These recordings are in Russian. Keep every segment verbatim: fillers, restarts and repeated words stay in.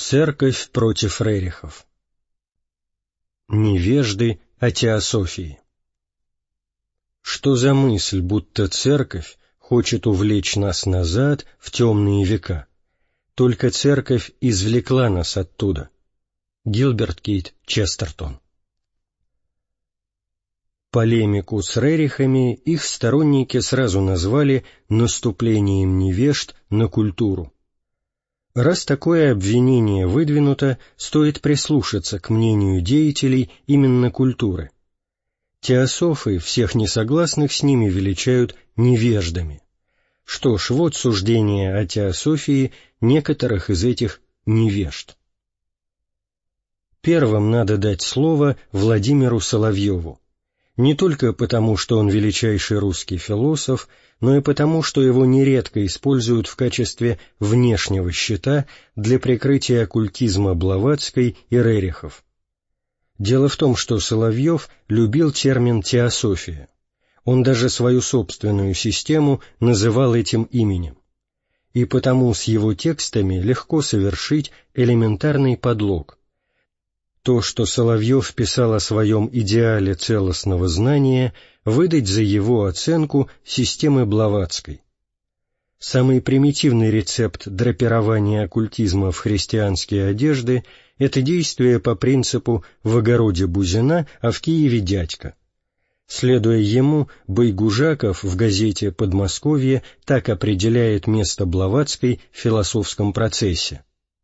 Церковь против Рерихов. Невежды о теософии. Что за мысль, будто Церковь хочет увлечь нас назад в темные века? Только Церковь извлекла нас оттуда. Гилберт Кейт Честертон. Полемику с Рерихами их сторонники сразу назвали наступлением невежд на культуру. Раз такое обвинение выдвинуто, стоит прислушаться к мнению деятелей именно культуры. Теософы всех несогласных с ними величают невеждами. Что ж, вот суждение о теософии некоторых из этих невежд. Первым надо дать слово Владимиру Соловьеву. Не только потому, что он величайший русский философ, но и потому, что его нередко используют в качестве внешнего щита для прикрытия оккультизма Блаватской и Рерихов. Дело в том, что Соловьев любил термин «теософия». Он даже свою собственную систему называл этим именем. И потому с его текстами легко совершить элементарный подлог. То, что Соловьев писал о своем идеале целостного знания, выдать за его оценку системы Блаватской. Самый примитивный рецепт драпирования оккультизма в христианские одежды — это действие по принципу «в огороде бузина, а в Киеве дядька». Следуя ему, Байгужаков в газете «Подмосковье» так определяет место Блаватской в философском процессе.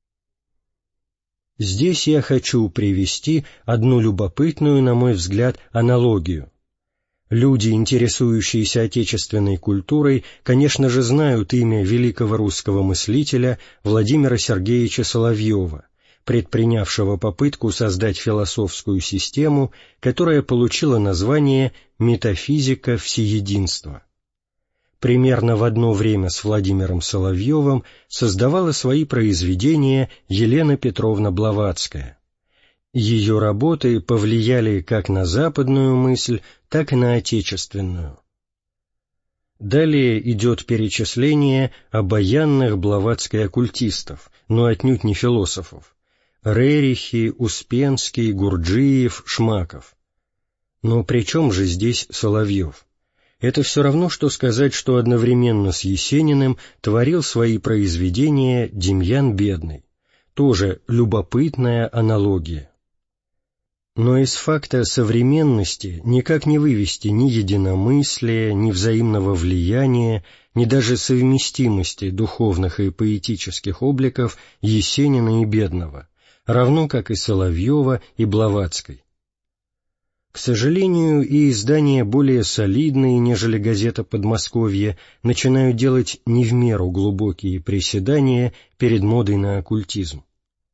Здесь я хочу привести одну любопытную, на мой взгляд, аналогию. Люди, интересующиеся отечественной культурой, конечно же, знают имя великого русского мыслителя Владимира Сергеевича Соловьева, предпринявшего попытку создать философскую систему, которая получила название «Метафизика всеединства». Примерно в одно время с Владимиром Соловьевым создавала свои произведения Елена Петровна Блаватская. Ее работы повлияли как на западную мысль, так и на отечественную. Далее идет перечисление обаянных блаватской оккультистов, но отнюдь не философов: Рерихи, Успенский, Гурджиев, Шмаков. Но при чем же здесь Соловьев? Это все равно, что сказать, что одновременно с Есениным творил свои произведения Демьян Бедный. Тоже любопытная аналогия. Но из факта современности никак не вывести ни единомыслия, ни взаимного влияния, ни даже совместимости духовных и поэтических обликов Есенина и Бедного, равно как и Соловьева и Блаватской. К сожалению, и издания более солидные, нежели газета «Подмосковье», начинают делать не в меру глубокие приседания перед модой на оккультизм.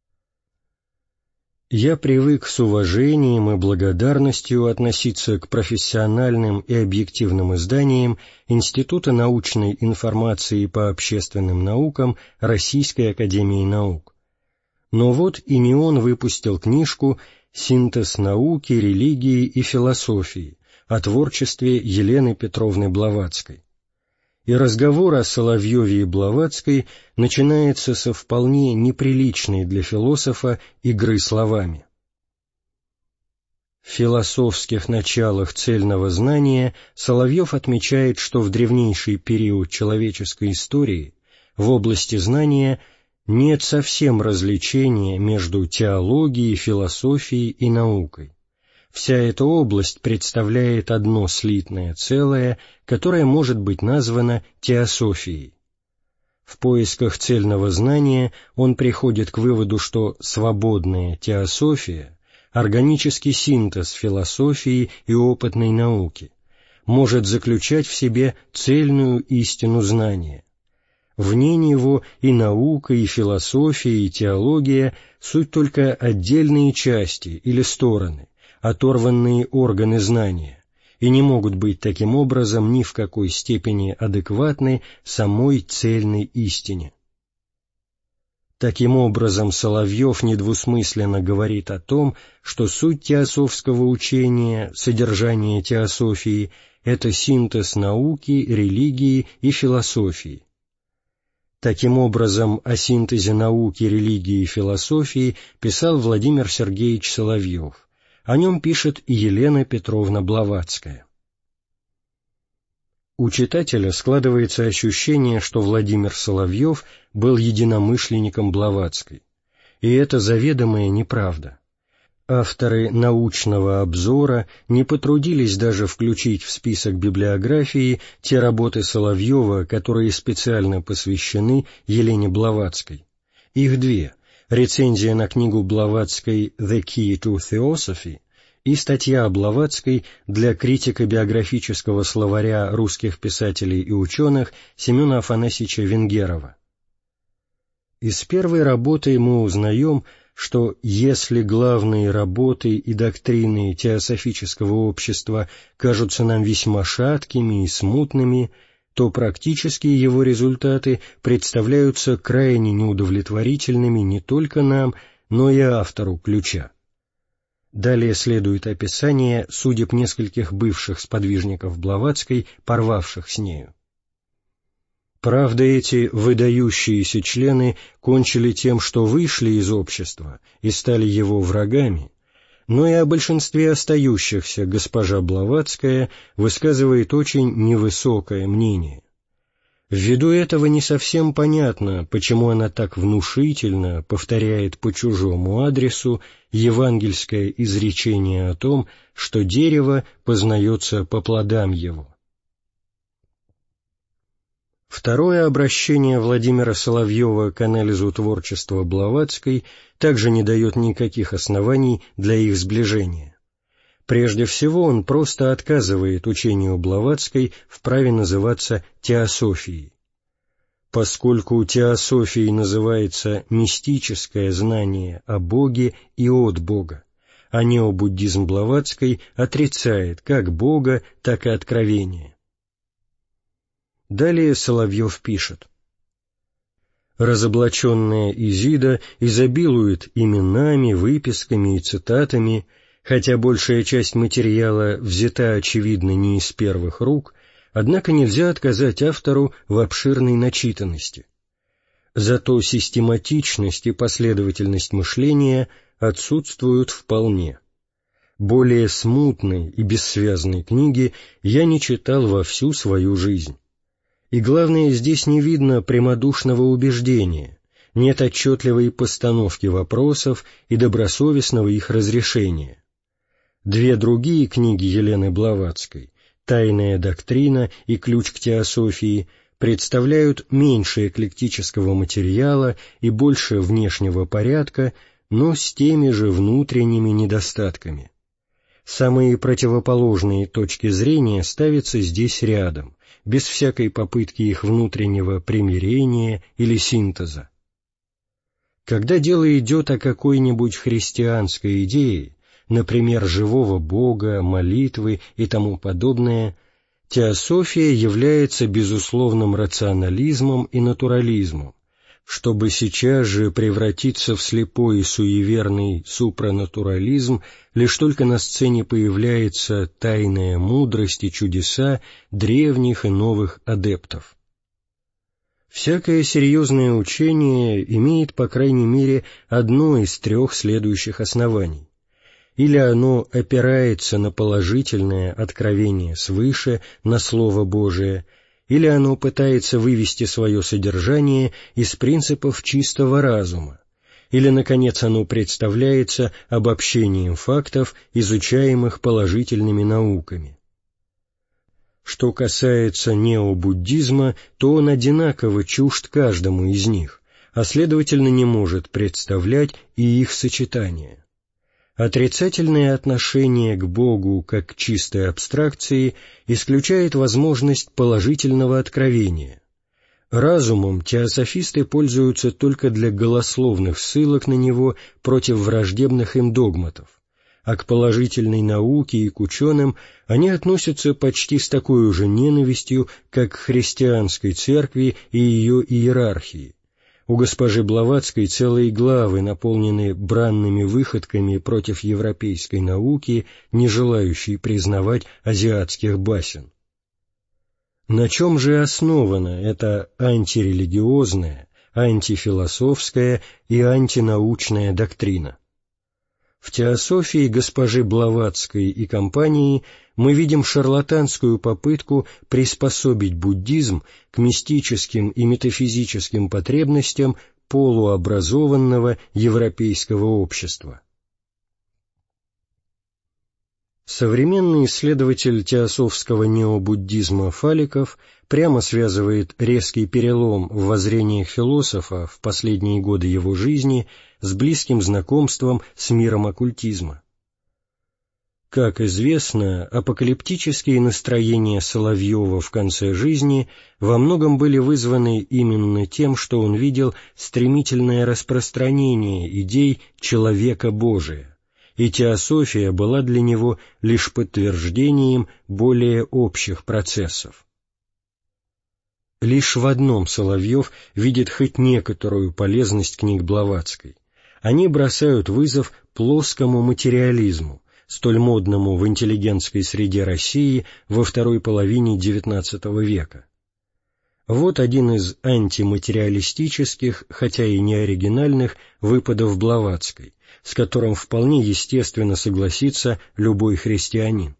Я привык с уважением и благодарностью относиться к профессиональным и объективным изданиям Института научной информации по общественным наукам Российской академии наук. Но вот и не он выпустил книжку «Синтез науки, религии и философии» о творчестве Елены Петровны Блаватской. И разговор о Соловьеве и Блаватской начинается со вполне неприличной для философа игры словами. В философских началах цельного знания Соловьев отмечает, что в древнейший период человеческой истории в области знания нет совсем различения между теологией, философией и наукой. Вся эта область представляет одно слитное целое, которое может быть названо теософией. В поисках цельного знания он приходит к выводу, что свободная теософия, органический синтез философии и опытной науки, может заключать в себе цельную истину знания. Вне него и наука, и философия, и теология — суть только отдельные части или стороны, оторванные органы знания, и не могут быть таким образом ни в какой степени адекватны самой цельной истине. Таким образом, Соловьев недвусмысленно говорит о том, что суть теософского учения, содержание теософии — это синтез науки, религии и философии. Таким образом, о синтезе науки, религии и философии писал Владимир Сергеевич Соловьев. О нем пишет и Елена Петровна Блаватская. У читателя складывается ощущение, что Владимир Соловьев был единомышленником Блаватской. И это заведомая неправда. Авторы научного обзора не потрудились даже включить в список библиографии те работы Соловьева, которые специально посвящены Елене Блаватской. Их две — рецензия на книгу Блаватской «The Key to Theosophy» и статья о Блаватской для критико-биографического словаря русских писателей и ученых Семена Афанасьевича Венгерова. Из первой работы мы узнаем, что если главные работы и доктрины теософического общества кажутся нам весьма шаткими и смутными, то практические его результаты представляются крайне неудовлетворительными не только нам, но и автору ключа. Далее следует описание судеб нескольких бывших сподвижников Блаватской, порвавших с нею. Правда, эти выдающиеся члены кончили тем, что вышли из общества и стали его врагами, но и о большинстве остающихся госпожа Блаватская высказывает очень невысокое мнение. Ввиду этого не совсем понятно, почему она так внушительно повторяет по чужому адресу евангельское изречение о том, что дерево познается по плодам его. Второе обращение Владимира Соловьева к анализу творчества Блаватской также не дает никаких оснований для их сближения. Прежде всего, он просто отказывает учению Блаватской в праве называться теософией. Поскольку теософией называется мистическое знание о Боге и от Бога, а необуддизм Блаватской отрицает как Бога, так и откровение. Далее Соловьев пишет: «Разоблаченная Изида изобилует именами, выписками и цитатами, хотя большая часть материала взята, очевидно, не из первых рук, однако нельзя отказать автору в обширной начитанности. Зато систематичность и последовательность мышления отсутствуют вполне. Более смутной и бессвязной книги я не читал во всю свою жизнь. И главное, здесь не видно прямодушного убеждения, нет отчетливой постановки вопросов и добросовестного их разрешения. Две другие книги Елены Блаватской, «Тайная доктрина» и «Ключ к теософии», представляют меньше эклектического материала и больше внешнего порядка, но с теми же внутренними недостатками. Самые противоположные точки зрения ставятся здесь рядом, без всякой попытки их внутреннего примирения или синтеза. Когда дело идет о какой-нибудь христианской идее, например, живого Бога, молитвы и тому подобное, теософия является безусловным рационализмом и натурализмом, чтобы сейчас же превратиться в слепой и суеверный супранатурализм, лишь только на сцене появляется тайная мудрость и чудеса древних и новых адептов. Всякое серьезное учение имеет, по крайней мере, одно из трех следующих оснований. Или оно опирается на положительное откровение свыше, на Слово Божие, или оно пытается вывести свое содержание из принципов чистого разума, или, наконец, оно представляется обобщением фактов, изучаемых положительными науками. Что касается необуддизма, то он одинаково чужд каждому из них, а следовательно не может представлять и их сочетание. Отрицательное отношение к Богу как к чистой абстракции исключает возможность положительного откровения. Разумом теософисты пользуются только для голословных ссылок на него против враждебных им догматов, а к положительной науке и к ученым они относятся почти с такой же ненавистью, как к христианской церкви и ее иерархии. У госпожи Блаватской целые главы наполнены бранными выходками против европейской науки, не желающей признавать азиатских басен. На чем же основана эта антирелигиозная, антифилософская и антинаучная доктрина? В теософии госпожи Блаватской и компании мы видим шарлатанскую попытку приспособить буддизм к мистическим и метафизическим потребностям полуобразованного европейского общества. Современный исследователь теософского необуддизма Фаликов прямо связывает резкий перелом в воззрениях философа в последние годы его жизни с близким знакомством с миром оккультизма. Как известно, апокалиптические настроения Соловьева в конце жизни во многом были вызваны именно тем, что он видел стремительное распространение идей человека Божия, и теософия была для него лишь подтверждением более общих процессов. Лишь в одном Соловьев видит хоть некоторую полезность книг Блаватской. Они бросают вызов плоскому материализму, столь модному в интеллигентской среде России во второй половине девятнадцатого века. Вот один из антиматериалистических, хотя и не оригинальных, выпадов Блаватской, с которым вполне естественно согласится любой христианин.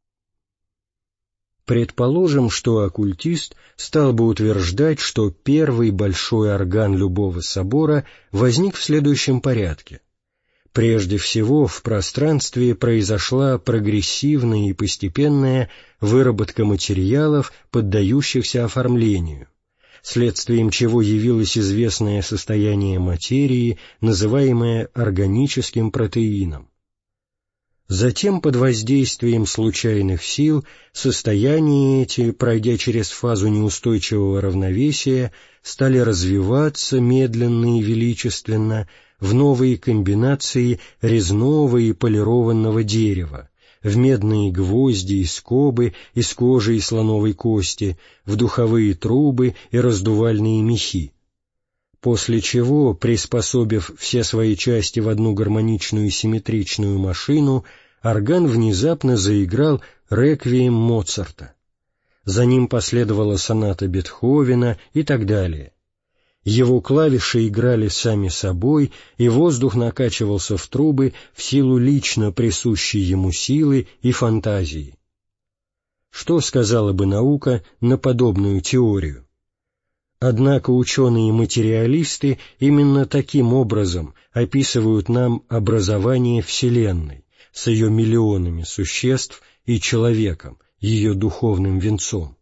Предположим, что оккультист стал бы утверждать, что первый большой орган любого собора возник в следующем порядке. Прежде всего, в пространстве произошла прогрессивная и постепенная выработка материалов, поддающихся оформлению, следствием чего явилось известное состояние материи, называемое органическим протеином. Затем, под воздействием случайных сил, состояния эти, пройдя через фазу неустойчивого равновесия, стали развиваться медленно и величественно в новые комбинации резного и полированного дерева, в медные гвозди и скобы из кожи и слоновой кости, в духовые трубы и раздувальные мехи. После чего, приспособив все свои части в одну гармоничную и симметричную машину, орган внезапно заиграл реквием Моцарта. За ним последовала соната Бетховена и так далее. Его клавиши играли сами собой, и воздух накачивался в трубы в силу лично присущей ему силы и фантазии. Что сказала бы наука на подобную теорию? Однако ученые-материалисты именно таким образом описывают нам образование Вселенной с ее миллионами существ и человеком, ее духовным венцом.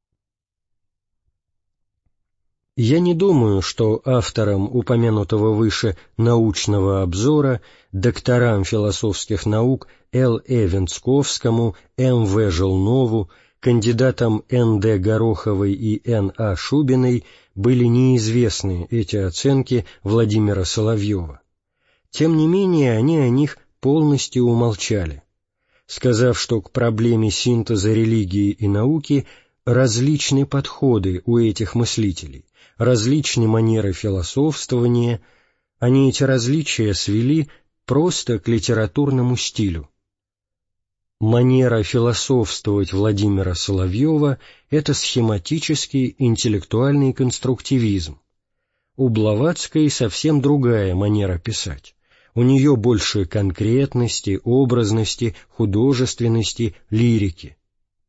Я не думаю, что авторам упомянутого выше научного обзора, докторам философских наук Л. Э. Венцковскому, М. В. Желнову, кандидатам Н. Д. Гороховой и Н. А. Шубиной были неизвестны эти оценки Владимира Соловьева. Тем не менее, они о них полностью умолчали, сказав, что к проблеме синтеза религии и науки различны подходы у этих мыслителей, различны манеры философствования, они эти различия свели просто к литературному стилю. Манера философствовать Владимира Соловьева — это схематический интеллектуальный конструктивизм. У Блаватской совсем другая манера писать. У нее больше конкретности, образности, художественности, лирики.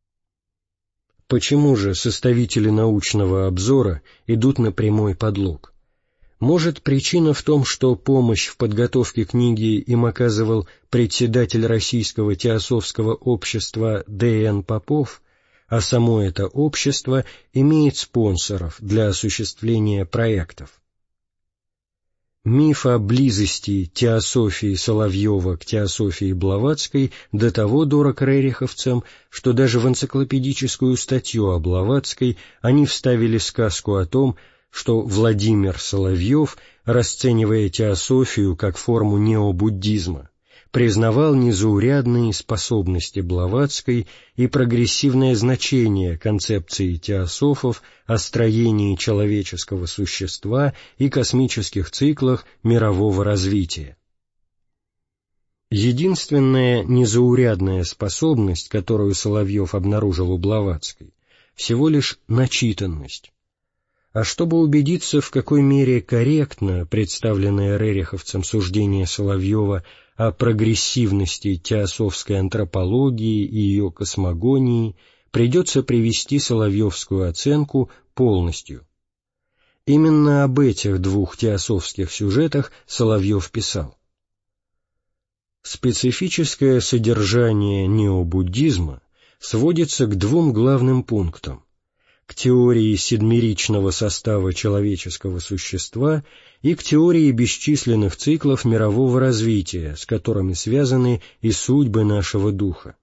Почему же составители научного обзора идут на прямой подлог? Может, причина в том, что помощь в подготовке книги им оказывал председатель Российского теософского общества Д Н Попов, а само это общество имеет спонсоров для осуществления проектов. Миф о близости теософии Соловьева к теософии Блаватской до того дорог рериховцам, что даже в энциклопедическую статью о Блаватской они вставили сказку о том, что Владимир Соловьев, расценивая теософию как форму необуддизма, признавал незаурядные способности Блаватской и прогрессивное значение концепции теософов о строении человеческого существа и космических циклах мирового развития. Единственная незаурядная способность, которую Соловьев обнаружил у Блаватской, всего лишь начитанность. А чтобы убедиться, в какой мере корректно представленное рериховцем суждение Соловьева о прогрессивности теософской антропологии и ее космогонии, придется привести соловьевскую оценку полностью. Именно об этих двух теософских сюжетах Соловьев писал: «Специфическое содержание необуддизма сводится к двум главным пунктам: к теории седмеричного состава человеческого существа и к теории бесчисленных циклов мирового развития, с которыми связаны и судьбы нашего духа.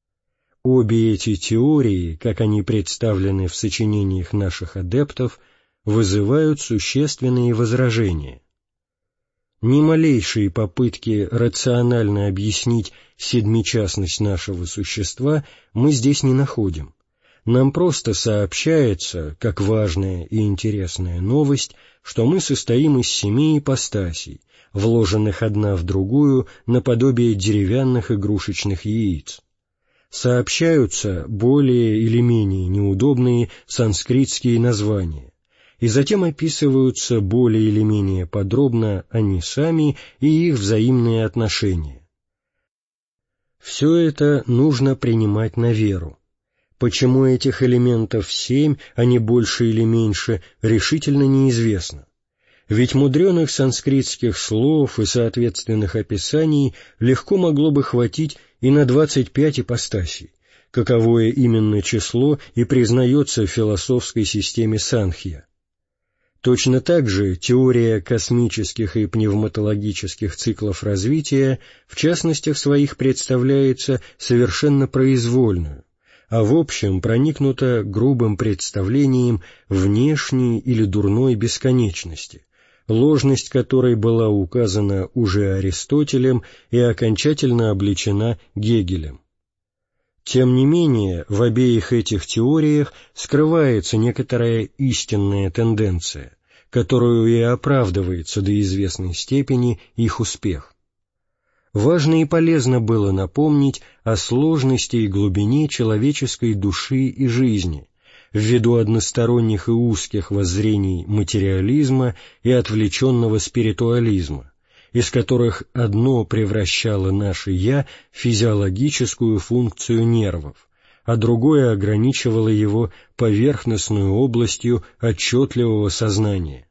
Обе эти теории, как они представлены в сочинениях наших адептов, вызывают существенные возражения. Ни малейшие попытки рационально объяснить седмичастность нашего существа мы здесь не находим. Нам просто сообщается, как важная и интересная новость, что мы состоим из семи ипостасей, вложенных одна в другую наподобие деревянных игрушечных яиц. Сообщаются более или менее неудобные санскритские названия, и затем описываются более или менее подробно они сами и их взаимные отношения. Все это нужно принимать на веру. Почему этих элементов семь, а не больше или меньше, решительно неизвестно. Ведь мудреных санскритских слов и соответственных описаний легко могло бы хватить и на двадцать пять ипостасей, каковое именно число и признается в философской системе Санхья. Точно так же теория космических и пневматологических циклов развития в частностях своих представляется совершенно произвольную, а в общем проникнута грубым представлением внешней или дурной бесконечности, ложность которой была указана уже Аристотелем и окончательно обличена Гегелем. Тем не менее, в обеих этих теориях скрывается некоторая истинная тенденция, которую и оправдывается до известной степени их успех. Важно и полезно было напомнить о сложности и глубине человеческой души и жизни, ввиду односторонних и узких воззрений материализма и отвлеченного спиритуализма, из которых одно превращало наше «я» в физиологическую функцию нервов, а другое ограничивало его поверхностную областью отчетливого сознания.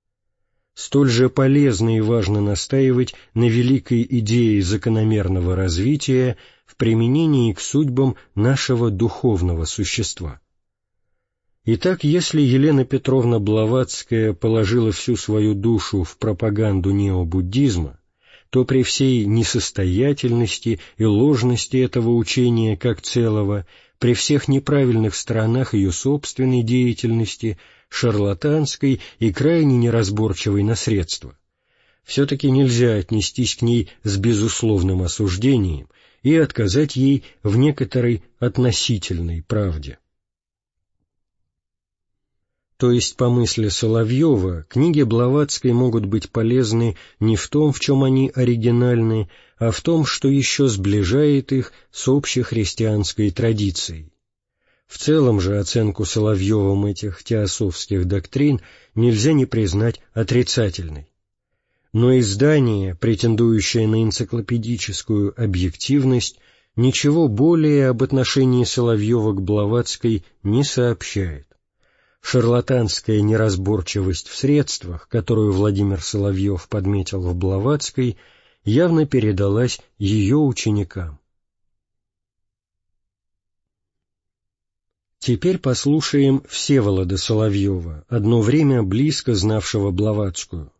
Столь же полезно и важно настаивать на великой идее закономерного развития в применении к судьбам нашего духовного существа. Итак, если Елена Петровна Блаватская положила всю свою душу в пропаганду необуддизма, то при всей несостоятельности и ложности этого учения как целого, при всех неправильных сторонах ее собственной деятельности, шарлатанской и крайне неразборчивой на средства, все-таки нельзя отнестись к ней с безусловным осуждением и отказать ей в некоторой относительной правде. То есть, по мысли Соловьева, книги Блаватской могут быть полезны не в том, в чем они оригинальны, а в том, что еще сближает их с общехристианской традицией. В целом же оценку Соловьевым этих теософских доктрин нельзя не признать отрицательной. Но издание, претендующее на энциклопедическую объективность, ничего более об отношении Соловьева к Блаватской не сообщает. Шарлатанская неразборчивость в средствах, которую Владимир Соловьев подметил в Блаватской, явно передалась ее ученикам. Теперь послушаем Всеволода Соловьева, одно время близко знавшего Блаватскую.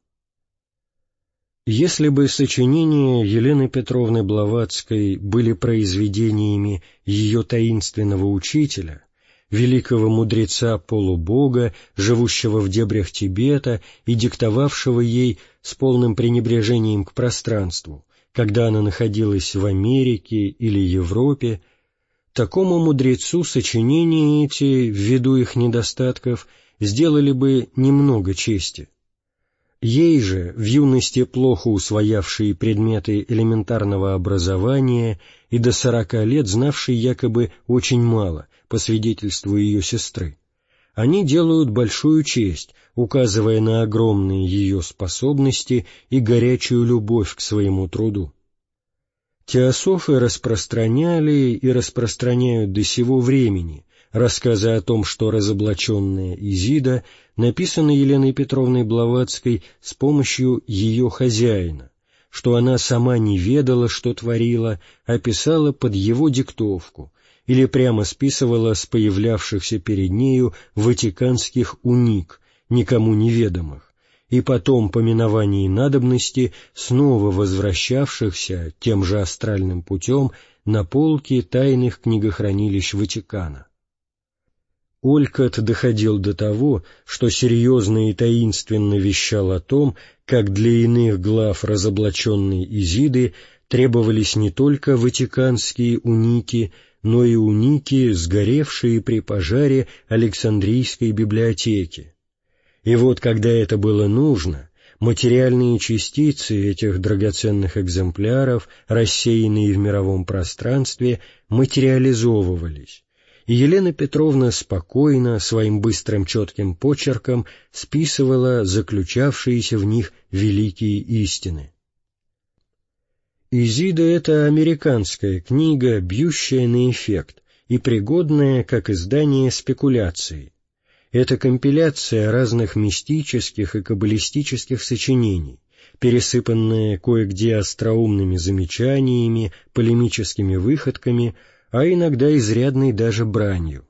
Если бы сочинения Елены Петровны Блаватской были произведениями ее таинственного учителя, великого мудреца-полубога, живущего в дебрях Тибета и диктовавшего ей с полным пренебрежением к пространству, когда она находилась в Америке или Европе, такому мудрецу сочинения эти, ввиду их недостатков, сделали бы немного чести. Ей же, в юности плохо усвоявшие предметы элементарного образования и до сорока лет знавшей якобы очень мало, по свидетельству ее сестры, они делают большую честь, указывая на огромные ее способности и горячую любовь к своему труду. Теософы распространяли и распространяют до сего времени рассказы о том, что разоблаченная Изида написана Еленой Петровной Блаватской с помощью ее хозяина, что она сама не ведала, что творила, а писала под его диктовку или прямо списывала с появлявшихся перед нею ватиканских уник, никому неведомых, и потом по миновании надобности снова возвращавшихся тем же астральным путем на полки тайных книгохранилищ Ватикана. Олькот доходил до того, что серьезно и таинственно вещал о том, как для иных глав разоблаченной Изиды требовались не только ватиканские уники, но и уники, сгоревшие при пожаре Александрийской библиотеки. И вот когда это было нужно, материальные частицы этих драгоценных экземпляров, рассеянные в мировом пространстве, материализовывались, и Елена Петровна спокойно, своим быстрым четким почерком списывала заключавшиеся в них великие истины. Изида — это американская книга, бьющая на эффект и пригодная как издание спекуляции. Это компиляция разных мистических и каббалистических сочинений, пересыпанная кое-где остроумными замечаниями, полемическими выходками, а иногда изрядной даже бранью.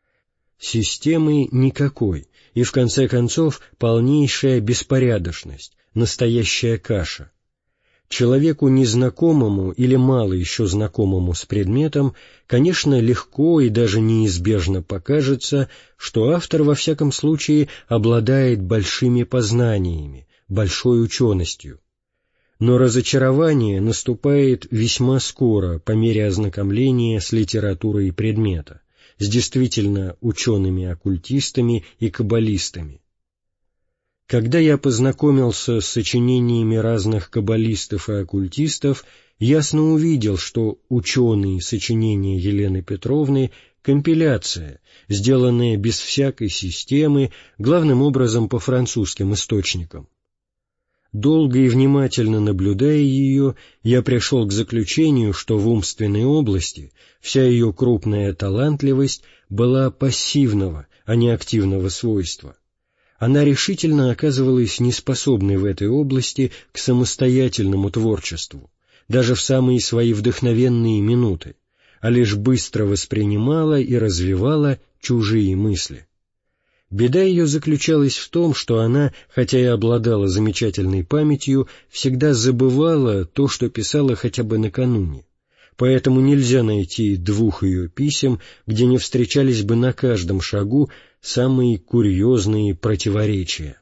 Системы никакой, и в конце концов полнейшая беспорядочность, настоящая каша. Человеку незнакомому или мало еще знакомому с предметом, конечно, легко и даже неизбежно покажется, что автор во всяком случае обладает большими познаниями, большой ученостью. Но разочарование наступает весьма скоро по мере ознакомления с литературой предмета, с действительно учеными-оккультистами и каббалистами. Когда я познакомился с сочинениями разных каббалистов и оккультистов, ясно увидел, что ученые сочинения Елены Петровны — компиляция, сделанная без всякой системы, главным образом по французским источникам. Долго и внимательно наблюдая ее, я пришел к заключению, что в умственной области вся ее крупная талантливость была пассивного, а не активного свойства. Она решительно оказывалась неспособной в этой области к самостоятельному творчеству, даже в самые свои вдохновенные минуты, а лишь быстро воспринимала и развивала чужие мысли. Беда ее заключалась в том, что она, хотя и обладала замечательной памятью, всегда забывала то, что писала хотя бы накануне. Поэтому нельзя найти двух ее писем, где не встречались бы на каждом шагу самые курьезные противоречия.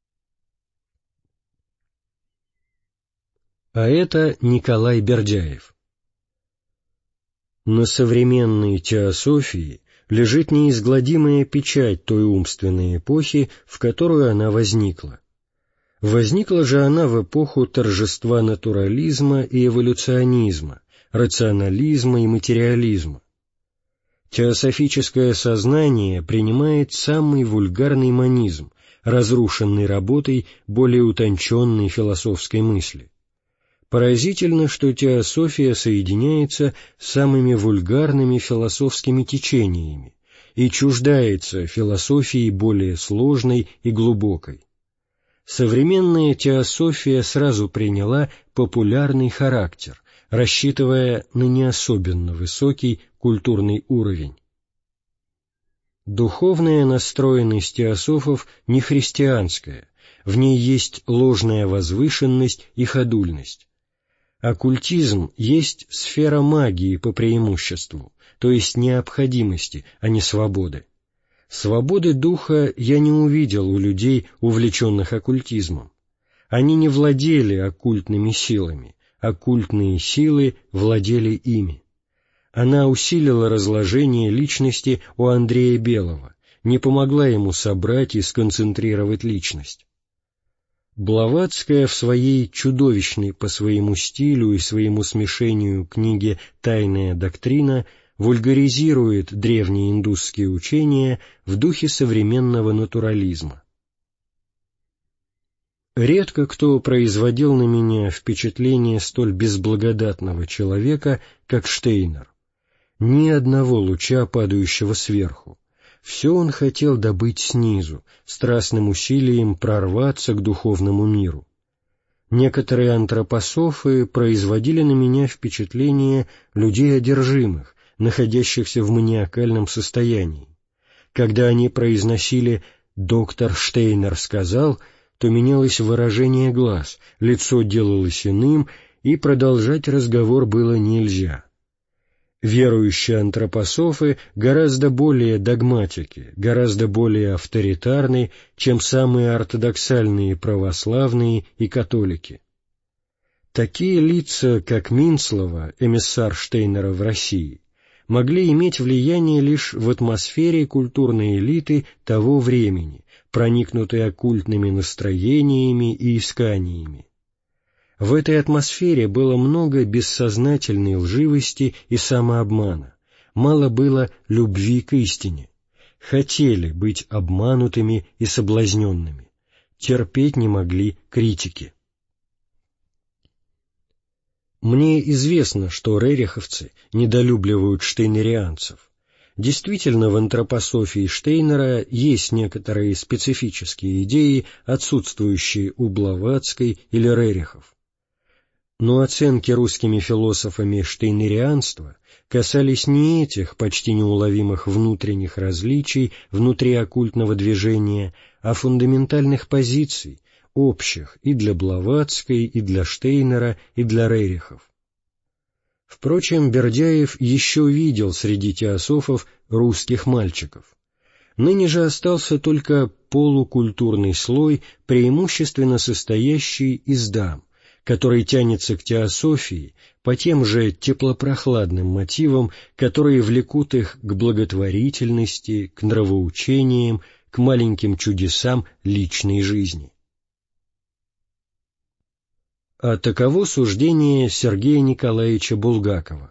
А это Николай Бердяев. На современной теософии лежит неизгладимая печать той умственной эпохи, в которую она возникла. Возникла же она в эпоху торжества натурализма и эволюционизма, рационализма и материализма. Теософическое сознание принимает самый вульгарный монизм, разрушенный работой более утонченной философской мысли. Поразительно, что теософия соединяется с самыми вульгарными философскими течениями и чуждается философии более сложной и глубокой. Современная теософия сразу приняла популярный характер, рассчитывая на не особенно высокий культурный уровень. Духовная настроенность теософов не христианская, в ней есть ложная возвышенность и ходульность. Оккультизм есть сфера магии по преимуществу, то есть необходимости, а не свободы. Свободы духа я не увидел у людей, увлеченных оккультизмом. Они не владели оккультными силами, оккультные силы владели ими. Она усилила разложение личности у Андрея Белого, не помогла ему собрать и сконцентрировать личность. Блаватская в своей чудовищной по своему стилю и своему смешению книге «Тайная доктрина» вульгаризирует древние индусские учения в духе современного натурализма. Редко кто производил на меня впечатление столь безблагодатного человека, как Штейнер. Ни одного луча, падающего сверху. Все он хотел добыть снизу, страстным усилием прорваться к духовному миру. Некоторые антропософы производили на меня впечатление людей одержимых, находящихся в маниакальном состоянии. Когда они произносили «доктор Штейнер сказал», то менялось выражение глаз, лицо делалось иным, и продолжать разговор было нельзя. Верующие антропософы гораздо более догматики, гораздо более авторитарны, чем самые ортодоксальные православные и католики. Такие лица, как Минцлова, эмиссар Штейнера в России, могли иметь влияние лишь в атмосфере культурной элиты того времени, проникнутой оккультными настроениями и исканиями. В этой атмосфере было много бессознательной лживости и самообмана, мало было любви к истине. Хотели быть обманутыми и соблазненными, терпеть не могли критики. Мне известно, что рериховцы недолюбливают штейнерианцев. Действительно, в антропософии Штейнера есть некоторые специфические идеи, отсутствующие у Блаватской или Рерихов. Но оценки русскими философами штейнерианства касались не этих почти неуловимых внутренних различий внутри оккультного движения, а фундаментальных позиций, общих и для Блаватской, и для Штейнера, и для Рерихов. Впрочем, Бердяев еще видел среди теософов русских мальчиков. Ныне же остался только полукультурный слой, преимущественно состоящий из дам, который тянется к теософии по тем же теплопрохладным мотивам, которые влекут их к благотворительности, к нравоучениям, к маленьким чудесам личной жизни. А таково суждение Сергея Николаевича Булгакова.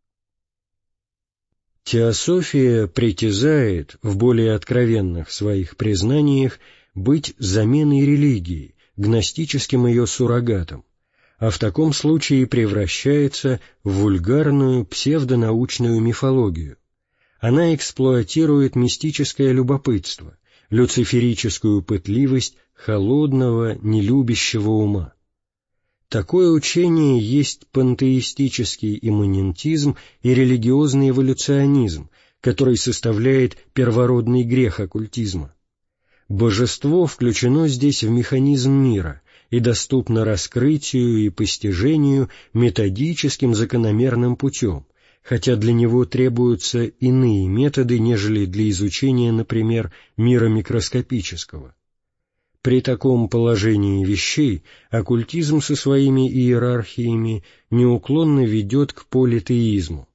Теософия притязает в более откровенных своих признаниях быть заменой религии, гностическим ее суррогатом, а в таком случае превращается в вульгарную псевдонаучную мифологию. Она эксплуатирует мистическое любопытство, люциферическую пытливость холодного, нелюбящего ума. Такое учение есть пантеистический имманентизм и религиозный эволюционизм, который составляет первородный грех оккультизма. Божество включено здесь в механизм мира и доступно раскрытию и постижению методическим закономерным путем, хотя для него требуются иные методы, нежели для изучения, например, мира микроскопического. При таком положении вещей оккультизм со своими иерархиями неуклонно ведет к политеизму.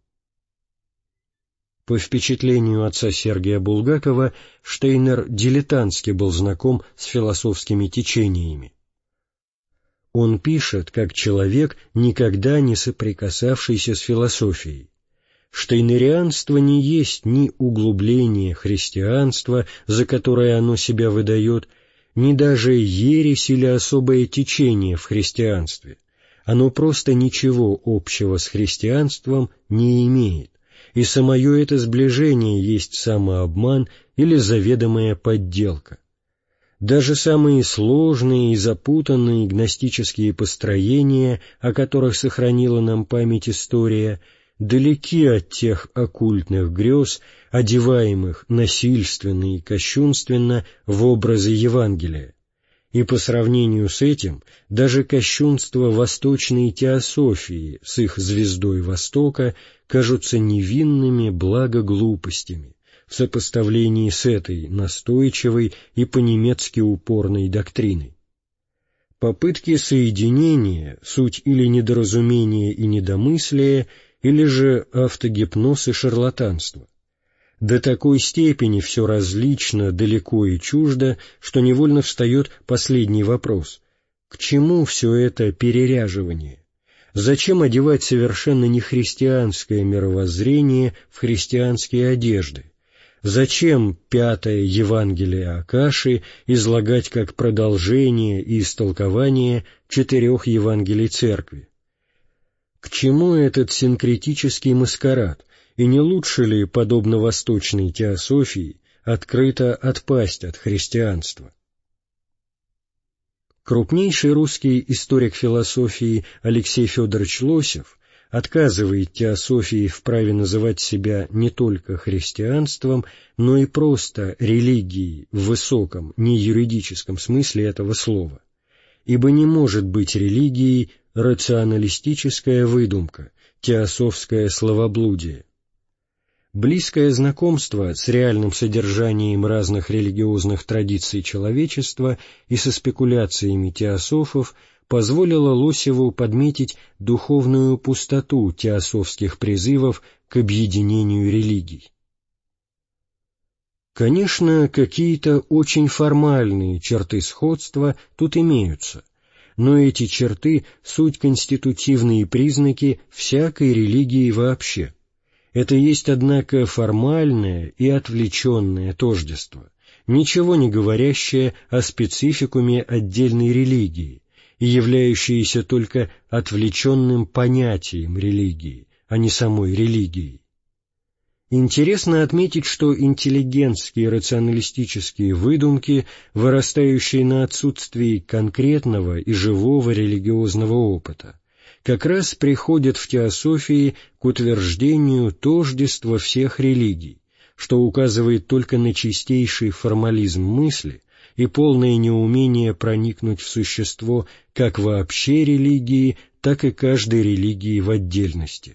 По впечатлению отца Сергия Булгакова, Штейнер дилетантски был знаком с философскими течениями. Он пишет, как человек, никогда не соприкасавшийся с философией. Штейнерианство не есть ни углубление христианства, за которое оно себя выдает, ни даже ересь или особое течение в христианстве. Оно просто ничего общего с христианством не имеет, и самое это сближение есть самообман или заведомая подделка. Даже самые сложные и запутанные гностические построения, о которых сохранила нам память история, далеки от тех оккультных грез, одеваемых насильственно и кощунственно в образы Евангелия. И по сравнению с этим, даже кощунство восточной теософии с их звездой Востока кажутся невинными благоглупостями в сопоставлении с этой настойчивой и по-немецки упорной доктриной. Попытки соединения — суть или недоразумение и недомыслие, или же автогипноз и шарлатанство. До такой степени все различно, далеко и чуждо, что невольно встает последний вопрос: К чему все это переряживание? Зачем одевать совершенно нехристианское мировоззрение в христианские одежды? Зачем пятое Евангелие Акаши излагать как продолжение и истолкование четырех Евангелий Церкви? К чему этот синкретический маскарад, и не лучше ли, подобно восточной теософии, открыто отпасть от христианства? Крупнейший русский историк философии Алексей Федорович Лосев отказывает теософии в праве называть себя не только христианством, но и просто религией в высоком, не юридическом смысле этого слова, ибо не может быть религией рационалистическая выдумка, теософское словоблудие. Близкое знакомство с реальным содержанием разных религиозных традиций человечества и со спекуляциями теософов позволило Лосеву подметить духовную пустоту теософских призывов к объединению религий. Конечно, какие-то очень формальные черты сходства тут имеются, но эти черты — суть конститутивные признаки всякой религии вообще. Это есть, однако, формальное и отвлеченное тождество, ничего не говорящее о спецификуме отдельной религии и являющееся только отвлеченным понятием религии, а не самой религией. Интересно отметить, что интеллигентские рационалистические выдумки, вырастающие на отсутствии конкретного и живого религиозного опыта, как раз приходят в теософии к утверждению тождества всех религий, что указывает только на чистейший формализм мысли и полное неумение проникнуть в существо как вообще религии, так и каждой религии в отдельности.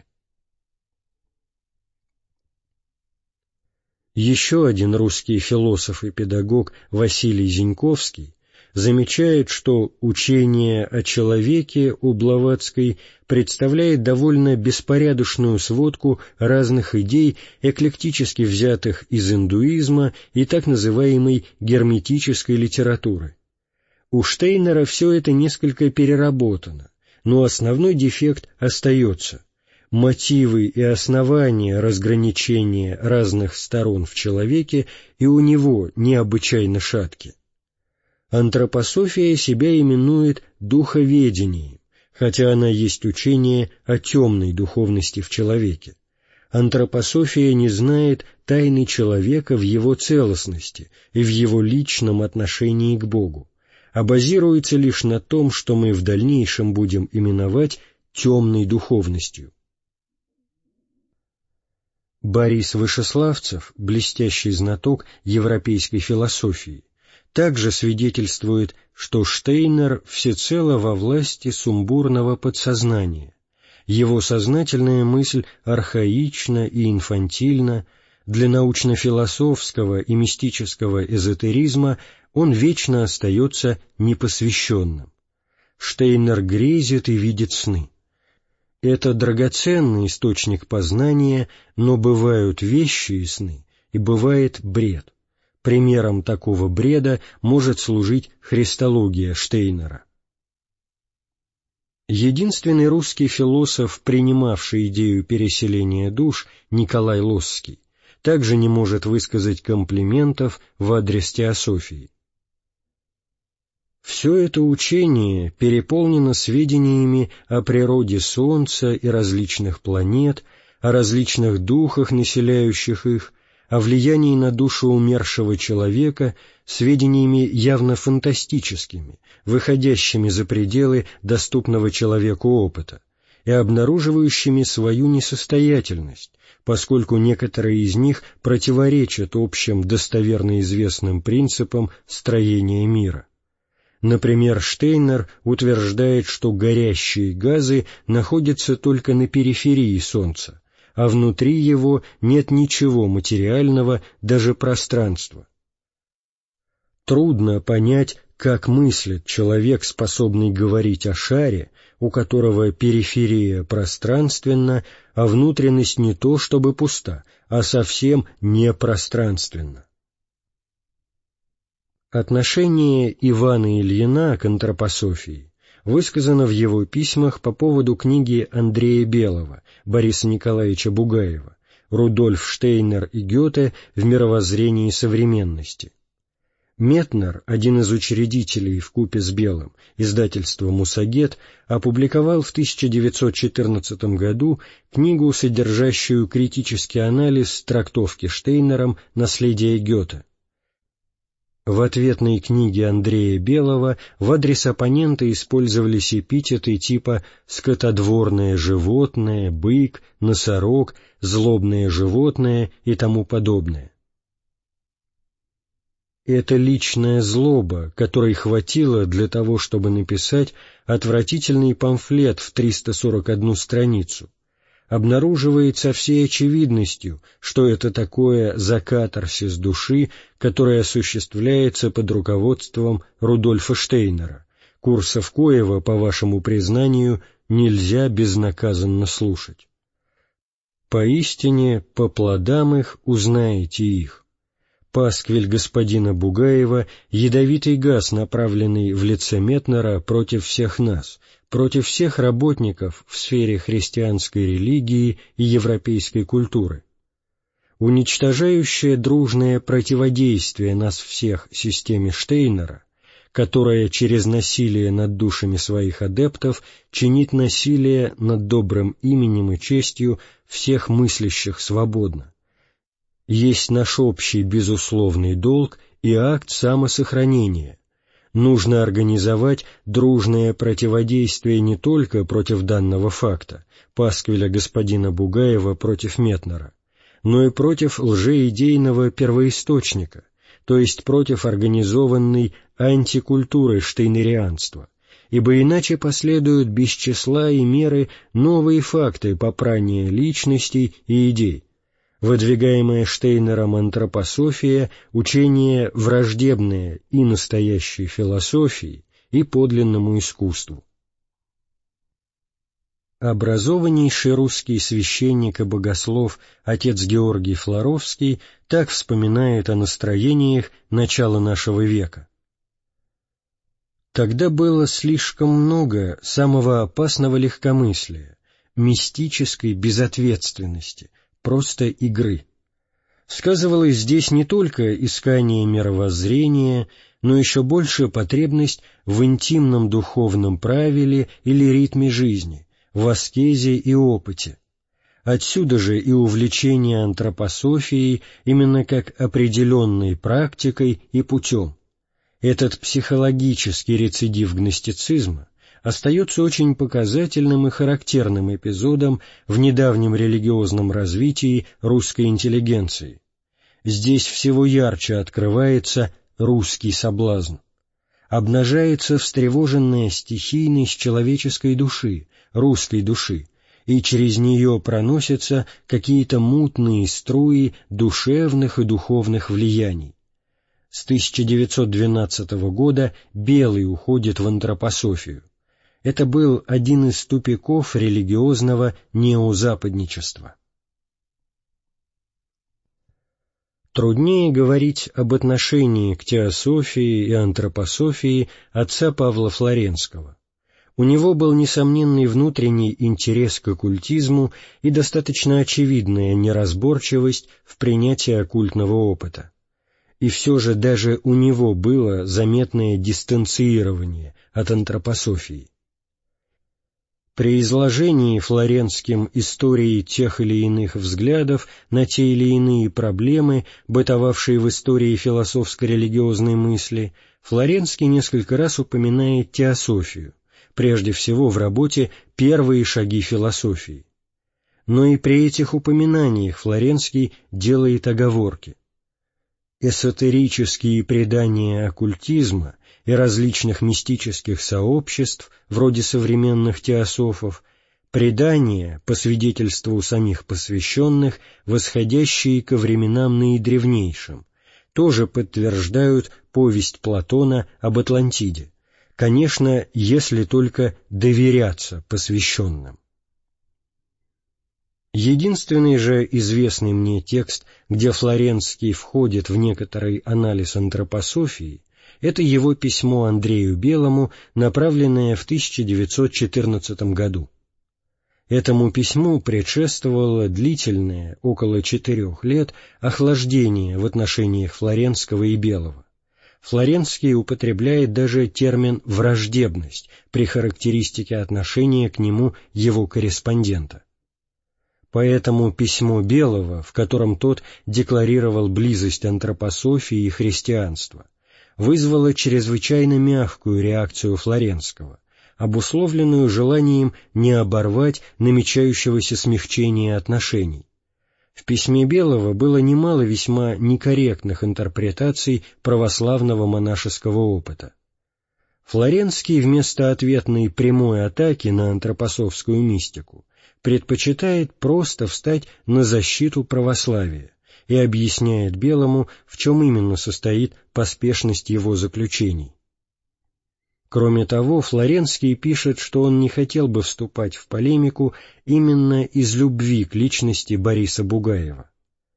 Еще один русский философ и педагог Василий Зиньковский замечает, что учение о человеке у Блаватской представляет довольно беспорядочную сводку разных идей, эклектически взятых из индуизма и так называемой герметической литературы. У Штейнера все это несколько переработано, но основной дефект остается. Мотивы и основания разграничения разных сторон в человеке и у него необычайно шатки. Антропософия себя именует духоведением, хотя она есть учение о темной духовности в человеке. Антропософия не знает тайны человека в его целостности и в его личном отношении к Богу, а базируется лишь на том, что мы в дальнейшем будем именовать темной духовностью. Борис Вышеславцев, блестящий знаток европейской философии, также свидетельствует, что Штейнер всецело во власти сумбурного подсознания. Его сознательная мысль архаична и инфантильна, для научно-философского и мистического эзотеризма он вечно остается непосвященным. Штейнер грезит и видит сны. Это драгоценный источник познания, но бывают вещи и сны, и бывает бред. Примером такого бреда может служить христология Штейнера. Единственный русский философ, принимавший идею переселения душ, Николай Лосский, также не может высказать комплиментов в адрес теософии. Все это учение переполнено сведениями о природе Солнца и различных планет, о различных духах, населяющих их, о влиянии на душу умершего человека, сведениями явно фантастическими, выходящими за пределы доступного человеку опыта, и обнаруживающими свою несостоятельность, поскольку некоторые из них противоречат общим достоверно известным принципам строения мира. Например, Штейнер утверждает, что горящие газы находятся только на периферии Солнца, а внутри его нет ничего материального, даже пространства. Трудно понять, как мыслит человек, способный говорить о шаре, у которого периферия пространственна, а внутренность не то чтобы пуста, а совсем не пространственна. Отношение Ивана Ильина к антропософии высказано в его письмах по поводу книги Андрея Белого, Бориса Николаевича Бугаева, Рудольф Штейнер и Гёте в мировоззрении современности. Метнер, один из учредителей вкупе с Белым издательства «Мусагет», опубликовал в тысяча девятьсот четырнадцатом году книгу, содержащую критический анализ трактовки Штейнером наследия Гёте. В ответной книге Андрея Белого в адрес оппонента использовались эпитеты типа «скотодворное животное», «бык», «носорог», «злобное животное» и тому подобное. Это личная злоба, которой хватило для того, чтобы написать отвратительный памфлет в триста сорок одну страницу, обнаруживает со всей очевидностью, что это такое за катарсис души, который осуществляется под руководством Рудольфа Штейнера, курсов коего, по вашему признанию, нельзя безнаказанно слушать. «Поистине, по плодам их узнаете их». Пасквиль господина Бугаева — ядовитый газ, направленный в лице Метнера против всех нас, против всех работников в сфере христианской религии и европейской культуры. Уничтожающее дружное противодействие нас всех системе Штейнера, которая через насилие над душами своих адептов чинит насилие над добрым именем и честью всех мыслящих свободно, есть наш общий безусловный долг и акт самосохранения. Нужно организовать дружное противодействие не только против данного факта, пасквиля господина Бугаева против Метнера, но и против лжеидейного первоисточника, то есть против организованной антикультуры штейнерианства, ибо иначе последуют без числа и меры новые факты попрания личностей и идей. Выдвигаемая Штейнером антропософия — учение враждебное и настоящей философии, и подлинному искусству. Образованнейший русский священник и богослов отец Георгий Флоровский так вспоминает о настроениях начала нашего века. «Тогда было слишком много самого опасного легкомыслия, мистической безответственности, просто игры. Сказывалось здесь не только искание мировоззрения, но еще больше потребность в интимном духовном правиле или ритме жизни, в аскезе и опыте. Отсюда же и увлечение антропософией именно как определенной практикой и путем. Этот психологический рецидив гностицизма остается очень показательным и характерным эпизодом в недавнем религиозном развитии русской интеллигенции. Здесь всего ярче открывается русский соблазн. Обнажается встревоженная стихийность человеческой души, русской души, и через нее проносятся какие-то мутные струи душевных и духовных влияний. С тысяча девятьсот двенадцатого года Белый уходит в антропософию. Это был один из тупиков религиозного неозападничества. Труднее говорить об отношении к теософии и антропософии отца Павла Флоренского. У него был несомненный внутренний интерес к оккультизму и достаточно очевидная неразборчивость в принятии оккультного опыта. И все же даже у него было заметное дистанцирование от антропософии. При изложении Флоренским истории тех или иных взглядов на те или иные проблемы, бытовавшие в истории философско-религиозной мысли, Флоренский несколько раз упоминает теософию, прежде всего в работе «Первые шаги философии». Но и при этих упоминаниях Флоренский делает оговорки. Эзотерические предания оккультизма и различных мистических сообществ, вроде современных теософов, предания, по свидетельству самих посвященных, восходящие ко временам наидревнейшим, тоже подтверждают повесть Платона об Атлантиде, конечно, если только доверяться посвященным. Единственный же известный мне текст, где Флоренский входит в некоторый анализ антропософии, Это его письмо Андрею Белому, направленное в тысяча девятьсот четырнадцатом году. Этому письму предшествовало длительное, около четырех лет, охлаждение в отношениях Флоренского и Белого. Флоренский употребляет даже термин «враждебность» при характеристике отношения к нему его корреспондента. Поэтому письмо Белого, в котором тот декларировал близость антропософии и христианства, вызвало чрезвычайно мягкую реакцию Флоренского, обусловленную желанием не оборвать намечающегося смягчения отношений. В письме Белого было немало весьма некорректных интерпретаций православного монашеского опыта. Флоренский вместо ответной прямой атаки на антропософскую мистику предпочитает просто встать на защиту православия и объясняет Белому, в чем именно состоит поспешность его заключений. Кроме того, Флоренский пишет, что он не хотел бы вступать в полемику именно из любви к личности Бориса Бугаева.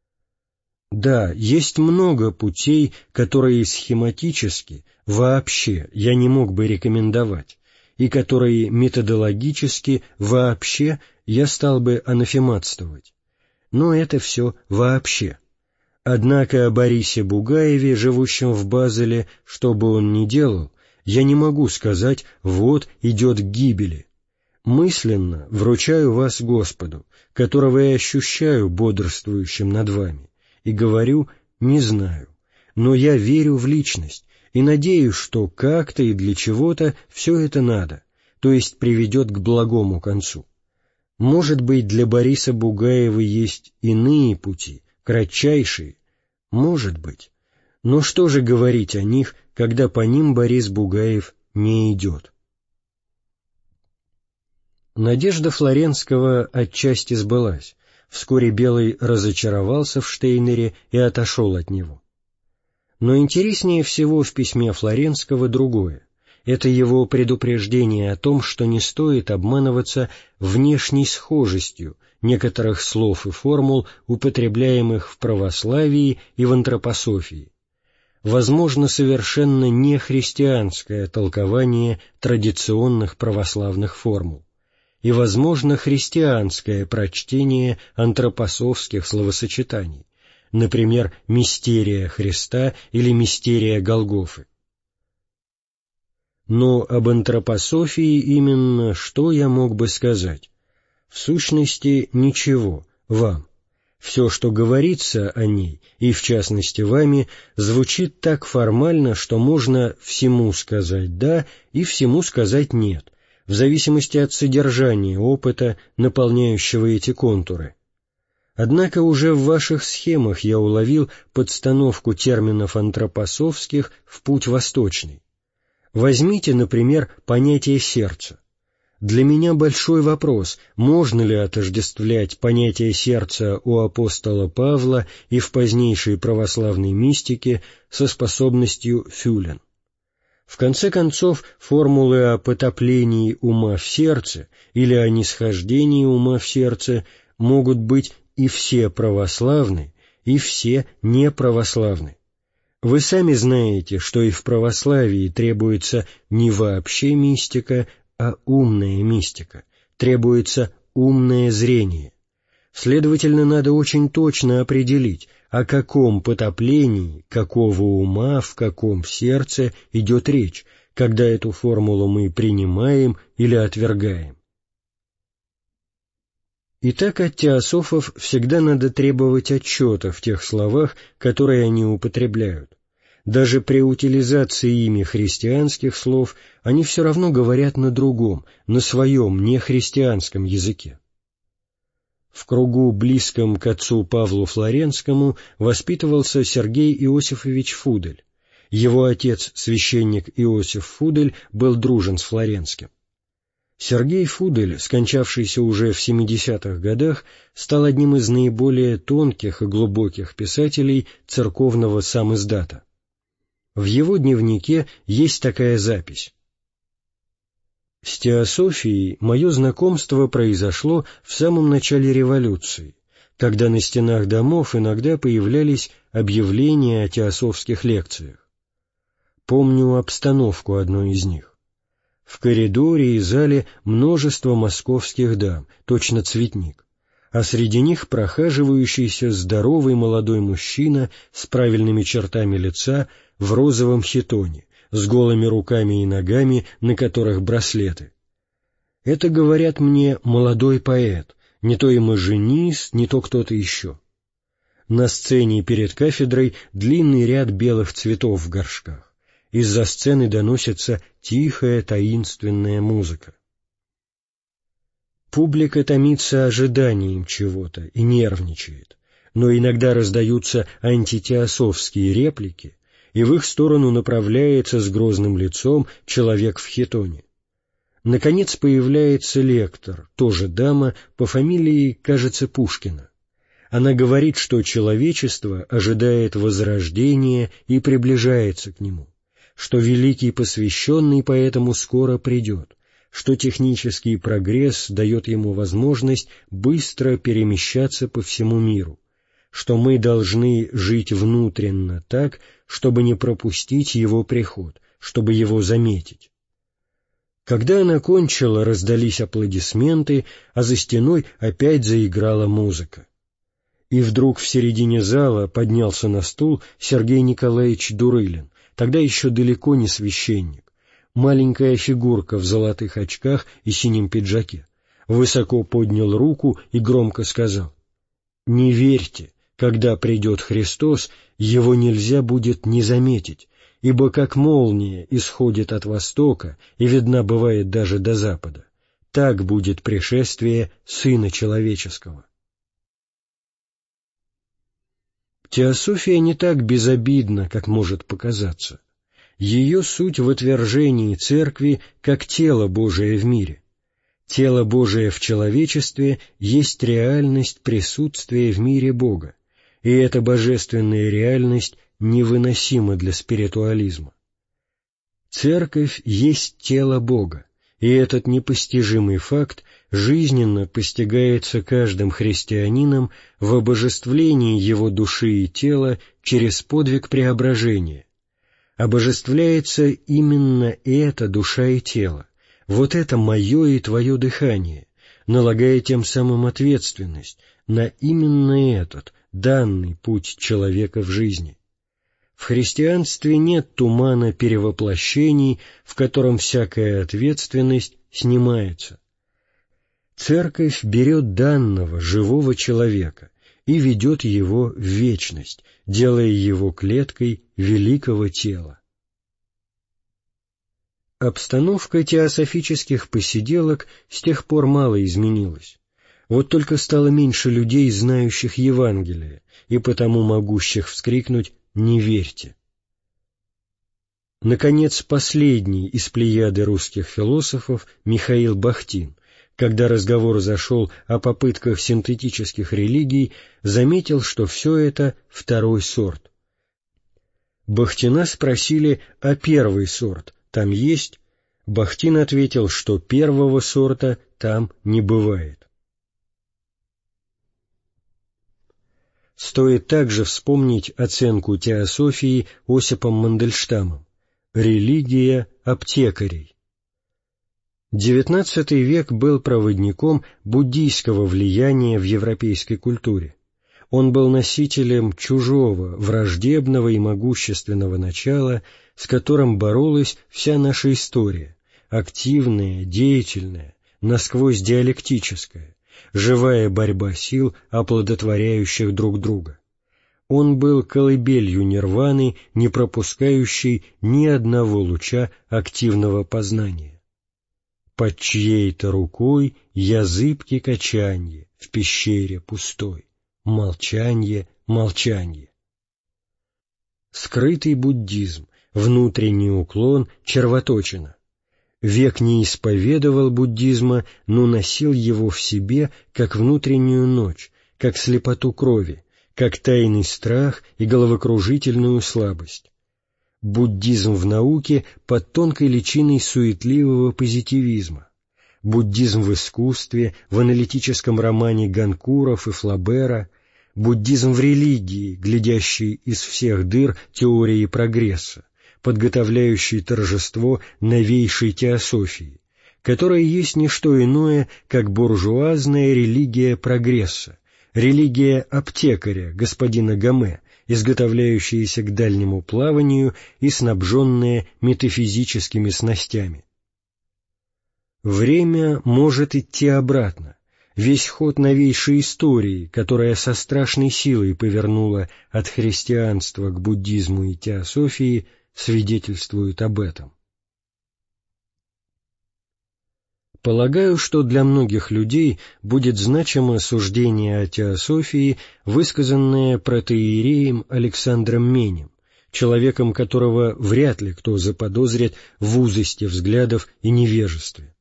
Да, есть много путей, которые схематически вообще я не мог бы рекомендовать, и которые методологически вообще я стал бы анафематствовать. Но это все вообще. Однако о Борисе Бугаеве, живущем в Базеле, что бы он ни делал, я не могу сказать «вот идет к гибели». Мысленно вручаю вас Господу, которого я ощущаю бодрствующим над вами, и говорю «не знаю», но я верю в личность и надеюсь, что как-то и для чего-то все это надо, то есть приведет к благому концу. Может быть, для Бориса Бугаева есть иные пути, кратчайшие, может быть. Но что же говорить о них, когда по ним Борис Бугаев не идет? Надежда Флоренского отчасти сбылась. Вскоре Белый разочаровался в Штейнере и отошел от него. Но интереснее всего в письме Флоренского другое. Это его предупреждение о том, что не стоит обманываться внешней схожестью некоторых слов и формул, употребляемых в православии и в антропософии. Возможно, совершенно не христианское толкование традиционных православных формул, и, возможно, христианское прочтение антропософских словосочетаний, например, «мистерия Христа» или «мистерия Голгофы». Но об антропософии именно что я мог бы сказать? В сущности, ничего, вам. Все, что говорится о ней, и в частности вами, звучит так формально, что можно всему сказать «да» и всему сказать «нет», в зависимости от содержания опыта, наполняющего эти контуры. Однако уже в ваших схемах я уловил подстановку терминов антропософских в путь восточный. Возьмите, например, понятие сердца. Для меня большой вопрос, можно ли отождествлять понятие сердца у апостола Павла и в позднейшей православной мистике со способностью фюлен. В конце концов, формулы о потоплении ума в сердце или о нисхождении ума в сердце могут быть и все православны, и все неправославны. Вы сами знаете, что и в православии требуется не вообще мистика, а умная мистика, требуется умное зрение. Следовательно, надо очень точно определить, о каком потоплении, какого ума, в каком сердце идет речь, когда эту формулу мы принимаем или отвергаем. Итак, от теософов всегда надо требовать отчета в тех словах, которые они употребляют. Даже при утилизации ими христианских слов они все равно говорят на другом, на своем нехристианском языке. В кругу, близком к отцу Павлу Флоренскому, воспитывался Сергей Иосифович Фудель. Его отец, священник Иосиф Фудель, был дружен с Флоренским. Сергей Фудель, скончавшийся уже в семидесятых годах, стал одним из наиболее тонких и глубоких писателей церковного самиздата. В его дневнике есть такая запись. «С теософией мое знакомство произошло в самом начале революции, когда на стенах домов иногда появлялись объявления о теософских лекциях. Помню обстановку одной из них. В коридоре и зале множество московских дам, точно цветник, а среди них прохаживающийся здоровый молодой мужчина с правильными чертами лица в розовом хитоне, с голыми руками и ногами, на которых браслеты. Это, говорят мне, молодой поэт, не то имажинист, не то кто-то еще. На сцене перед кафедрой длинный ряд белых цветов в горшках. Из-за сцены доносится тихая таинственная музыка. Публика томится ожиданием чего-то и нервничает, но иногда раздаются антитеософские реплики, и в их сторону направляется с грозным лицом человек в хитоне. Наконец появляется лектор, тоже дама, по фамилии, кажется, Пушкина. Она говорит, что человечество ожидает возрождения и приближается к нему, что великий посвященный поэтому скоро придет, что технический прогресс дает ему возможность быстро перемещаться по всему миру, что мы должны жить внутренно так, чтобы не пропустить его приход, чтобы его заметить. Когда она кончила, раздались аплодисменты, а за стеной опять заиграла музыка. И вдруг в середине зала поднялся на стул Сергей Николаевич Дурылин, тогда еще далеко не священник, маленькая фигурка в золотых очках и синем пиджаке, высоко поднял руку и громко сказал: «Не верьте, когда придет Христос, его нельзя будет не заметить, ибо как молния исходит от востока и видна бывает даже до запада, так будет пришествие Сына Человеческого». Теософия не так безобидна, как может показаться. Ее суть в отвержении Церкви как тело Божие в мире. Тело Божие в человечестве есть реальность присутствия в мире Бога, и эта божественная реальность невыносима для спиритуализма. Церковь есть тело Бога, и этот непостижимый факт жизненно постигается каждым христианином в обожествлении его души и тела через подвиг преображения. Обожествляется именно эта душа и тело, вот это мое и твое дыхание, налагая тем самым ответственность на именно этот, данный путь человека в жизни. В христианстве нет тумана перевоплощений, в котором всякая ответственность снимается. Церковь берет данного, живого человека и ведет его в вечность, делая его клеткой великого тела. Обстановка теософических посиделок с тех пор мало изменилась. Вот только стало меньше людей, знающих Евангелие, и потому могущих вскрикнуть «не верьте». Наконец, последний из плеяды русских философов, Михаил Бахтин, когда разговор зашел о попытках синтетических религий, заметил, что все это второй сорт. Бахтина спросили, а первый сорт там есть? Бахтин ответил, что первого сорта там не бывает. Стоит также вспомнить оценку теософии Осипом Мандельштамом «Религия аптекарей». девятнадцатый век был проводником буддийского влияния в европейской культуре. Он был носителем чужого, враждебного и могущественного начала, с которым боролась вся наша история, активная, деятельная, насквозь диалектическая, живая борьба сил, оплодотворяющих друг друга. Он был колыбелью нирваны, не пропускающей ни одного луча активного познания. Под чьей-то рукой я зыбки качанье в пещере пустой, молчанье, молчанье. Скрытый буддизм, внутренний уклон, червоточина. Век не исповедовал буддизма, но носил его в себе как внутреннюю ночь, как слепоту крови, как тайный страх и головокружительную слабость. Буддизм в науке под тонкой личиной суетливого позитивизма. Буддизм в искусстве, в аналитическом романе Ганкуров и Флабера. Буддизм в религии, глядящий из всех дыр теории прогресса, подготовляющий торжество новейшей теософии, которая есть не что иное, как буржуазная религия прогресса, религия аптекаря, господина Гаме, изготовляющаяся к дальнему плаванию и снабженная метафизическими снастями. Время может идти обратно. Весь ход новейшей истории, которая со страшной силой повернула от христианства к буддизму и теософии, свидетельствует об этом. Полагаю, что для многих людей будет значимо суждение о теософии, высказанное протоиереем Александром Менем, человеком которого вряд ли кто заподозрит в узости взглядов и невежестве.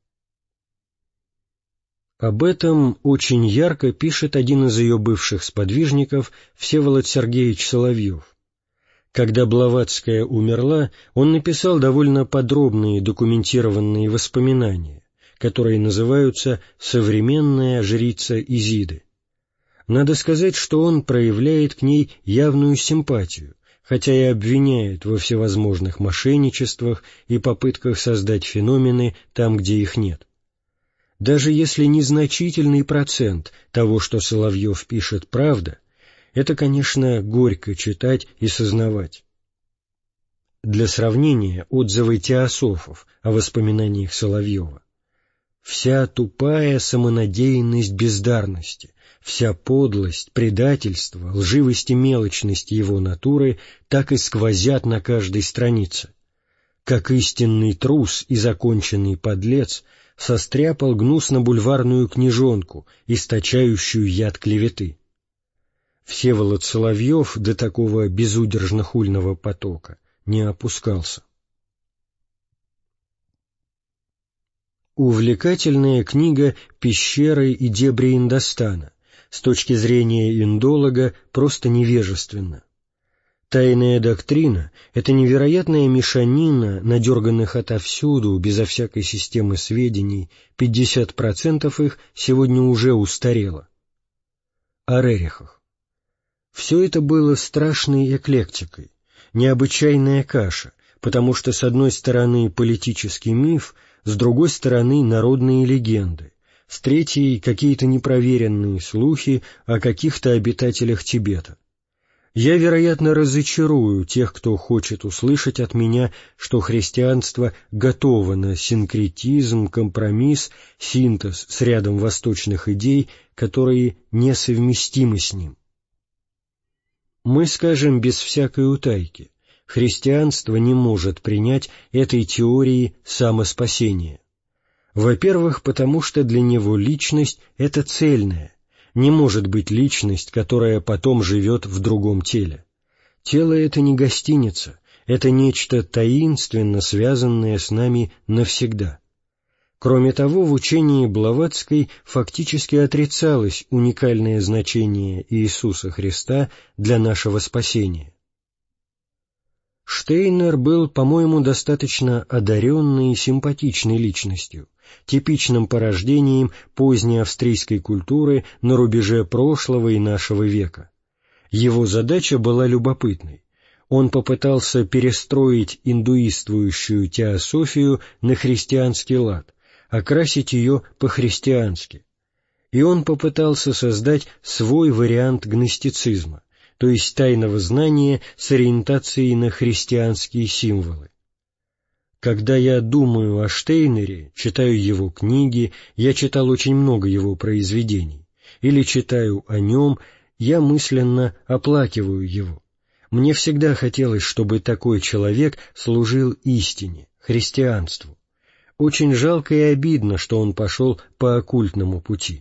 Об этом очень ярко пишет один из ее бывших сподвижников, Всеволод Сергеевич Соловьев. Когда Блаватская умерла, он написал довольно подробные документированные воспоминания, которые называются «Современная жрица Изиды». Надо сказать, что он проявляет к ней явную симпатию, хотя и обвиняет во всевозможных мошенничествах и попытках создать феномены там, где их нет. Даже если незначительный процент того, что Соловьев пишет, правда, это, конечно, горько читать и сознавать. Для сравнения отзывы теософов о воспоминаниях Соловьева. Вся тупая самонадеянность бездарности, вся подлость, предательство, лживость и мелочность его натуры так и сквозят на каждой странице. Как истинный трус и законченный подлец состряпал гнусно-бульварную книжонку, источающую яд клеветы. Всеволод Соловьев до такого безудержно-хульного потока не опускался. Увлекательная книга «Пещеры и дебри Индостана» с точки зрения индолога просто невежественна. Тайная доктрина — это невероятная мешанина, надерганных отовсюду, безо всякой системы сведений, пятьдесят процентов их сегодня уже устарело. О Рерихах. Все это было страшной эклектикой, необычайная каша, потому что с одной стороны политический миф, с другой стороны народные легенды, с третьей какие-то непроверенные слухи о каких-то обитателях Тибета. Я, вероятно, разочарую тех, кто хочет услышать от меня, что христианство готово на синкретизм, компромисс, синтез с рядом восточных идей, которые несовместимы с ним. Мы скажем без всякой утайки, христианство не может принять этой теории самоспасения. Во-первых, потому что для него личность — это цельная. Не может быть личность, которая потом живет в другом теле. Тело — это не гостиница, это нечто таинственно связанное с нами навсегда. Кроме того, в учении Блаватской фактически отрицалось уникальное значение Иисуса Христа для нашего спасения. Штейнер был, по-моему, достаточно одаренной и симпатичной личностью, типичным порождением поздней австрийской культуры на рубеже прошлого и нашего века. Его задача была любопытной. Он попытался перестроить индуиствующую теософию на христианский лад, окрасить ее по-христиански. И он попытался создать свой вариант гностицизма, то есть тайного знания с ориентацией на христианские символы. Когда я думаю о Штейнере, читаю его книги, я читал очень много его произведений, или читаю о нем, я мысленно оплакиваю его. Мне всегда хотелось, чтобы такой человек служил истине, христианству. Очень жалко и обидно, что он пошел по оккультному пути.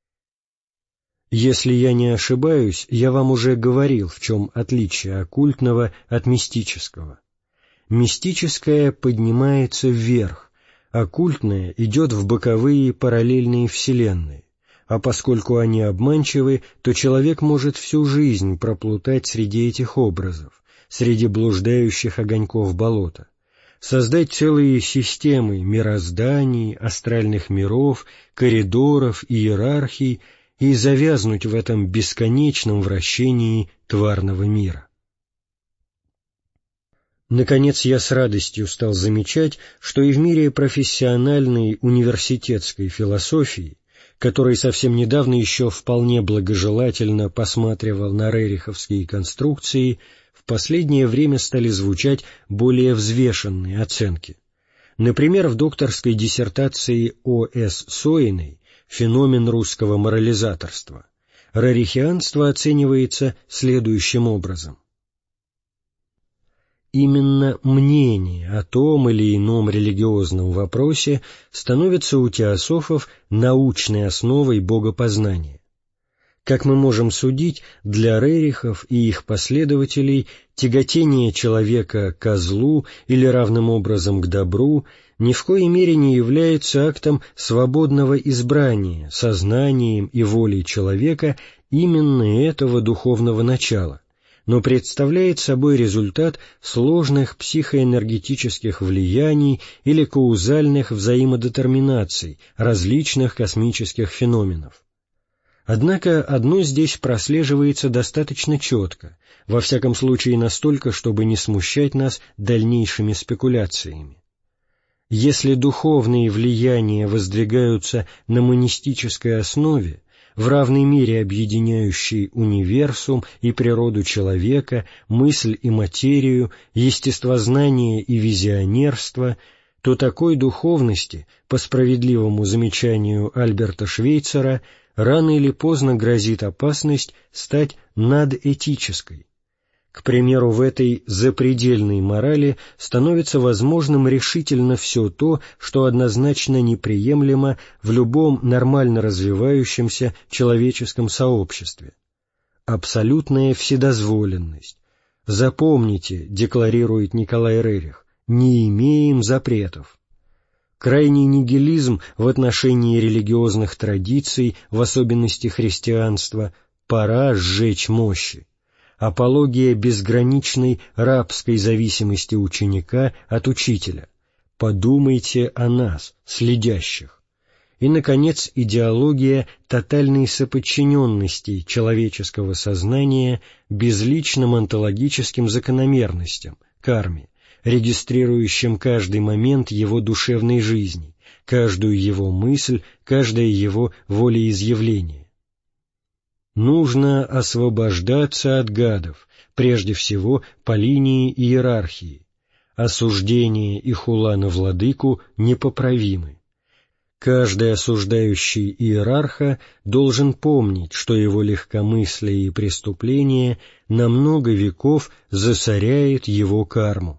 Если я не ошибаюсь, я вам уже говорил, в чем отличие оккультного от мистического. Мистическое поднимается вверх, оккультное идет в боковые параллельные вселенные, а поскольку они обманчивы, то человек может всю жизнь проплутать среди этих образов, среди блуждающих огоньков болота, создать целые системы мирозданий, астральных миров, коридоров, иерархий и завязнуть в этом бесконечном вращении тварного мира. Наконец, я с радостью стал замечать, что и в мире профессиональной университетской философии, который совсем недавно еще вполне благожелательно посматривал на рериховские конструкции, в последнее время стали звучать более взвешенные оценки. Например, в докторской диссертации О С Соиной «Феномен русского морализаторства» рерихианство оценивается следующим образом. Именно мнение о том или ином религиозном вопросе становится у теософов научной основой богопознания. Как мы можем судить, для рерихов и их последователей тяготение человека к злу или равным образом к добру ни в коей мере не является актом свободного избрания сознанием и волей человека именно этого духовного начала, но представляет собой результат сложных психоэнергетических влияний или каузальных взаимодетерминаций различных космических феноменов. Однако одно здесь прослеживается достаточно четко, во всяком случае настолько, чтобы не смущать нас дальнейшими спекуляциями. Если духовные влияния воздвигаются на монистической основе, в равной мере объединяющей универсум и природу человека, мысль и материю, естествознание и визионерство, то такой духовности, по справедливому замечанию Альберта Швейцера, рано или поздно грозит опасность стать надэтической. К примеру, в этой запредельной морали становится возможным решительно все то, что однозначно неприемлемо в любом нормально развивающемся человеческом сообществе. Абсолютная вседозволенность. Запомните, декларирует Николай Рерих, не имеем запретов. Крайний нигилизм в отношении религиозных традиций, в особенности христианства, пора сжечь мощи. Апология безграничной рабской зависимости ученика от учителя. Подумайте о нас, следящих. И, наконец, идеология тотальной соподчиненности человеческого сознания безличным онтологическим закономерностям, карме, регистрирующим каждый момент его душевной жизни, каждую его мысль, каждое его волеизъявление. Нужно освобождаться от гадов, прежде всего по линии иерархии. Осуждение и хула на владыку непоправимы. Каждый осуждающий иерарха должен помнить, что его легкомыслие и преступление на много веков засоряет его карму.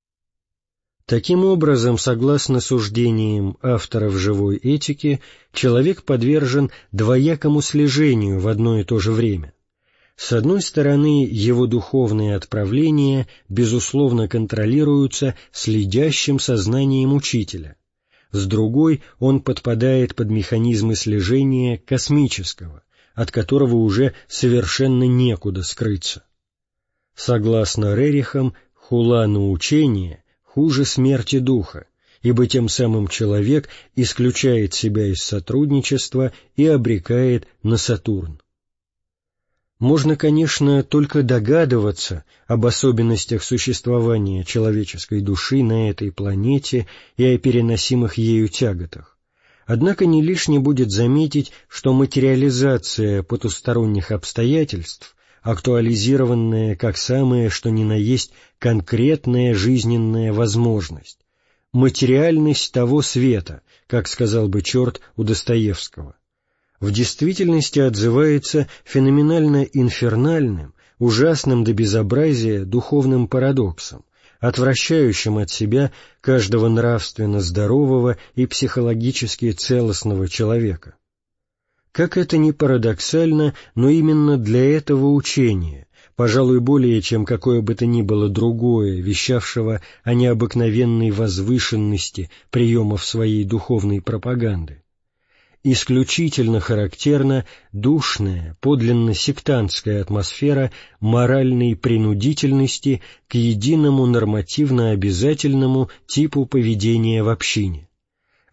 Таким образом, согласно суждениям авторов живой этики, человек подвержен двоякому слежению в одно и то же время. С одной стороны, его духовные отправления, безусловно, контролируются следящим сознанием учителя. С другой, он подпадает под механизмы слежения космического, от которого уже совершенно некуда скрыться. Согласно Рерихам, хула на учение хуже смерти духа, ибо тем самым человек исключает себя из сотрудничества и обрекает на Сатурн. Можно, конечно, только догадываться об особенностях существования человеческой души на этой планете и о переносимых ею тяготах. Однако не лишне будет заметить, что материализация потусторонних обстоятельств, актуализированная как самое что ни на есть конкретная жизненная возможность, материальность того света, как сказал бы черт у Достоевского, в действительности отзывается феноменально инфернальным, ужасным до безобразия духовным парадоксом, отвращающим от себя каждого нравственно здорового и психологически целостного человека. Как это ни парадоксально, но именно для этого учения, пожалуй, более чем какое бы то ни было другое, вещавшего о необыкновенной возвышенности приемов своей духовной пропаганды, исключительно характерна душная, подлинно сектантская атмосфера моральной принудительности к единому нормативно-обязательному типу поведения в общине.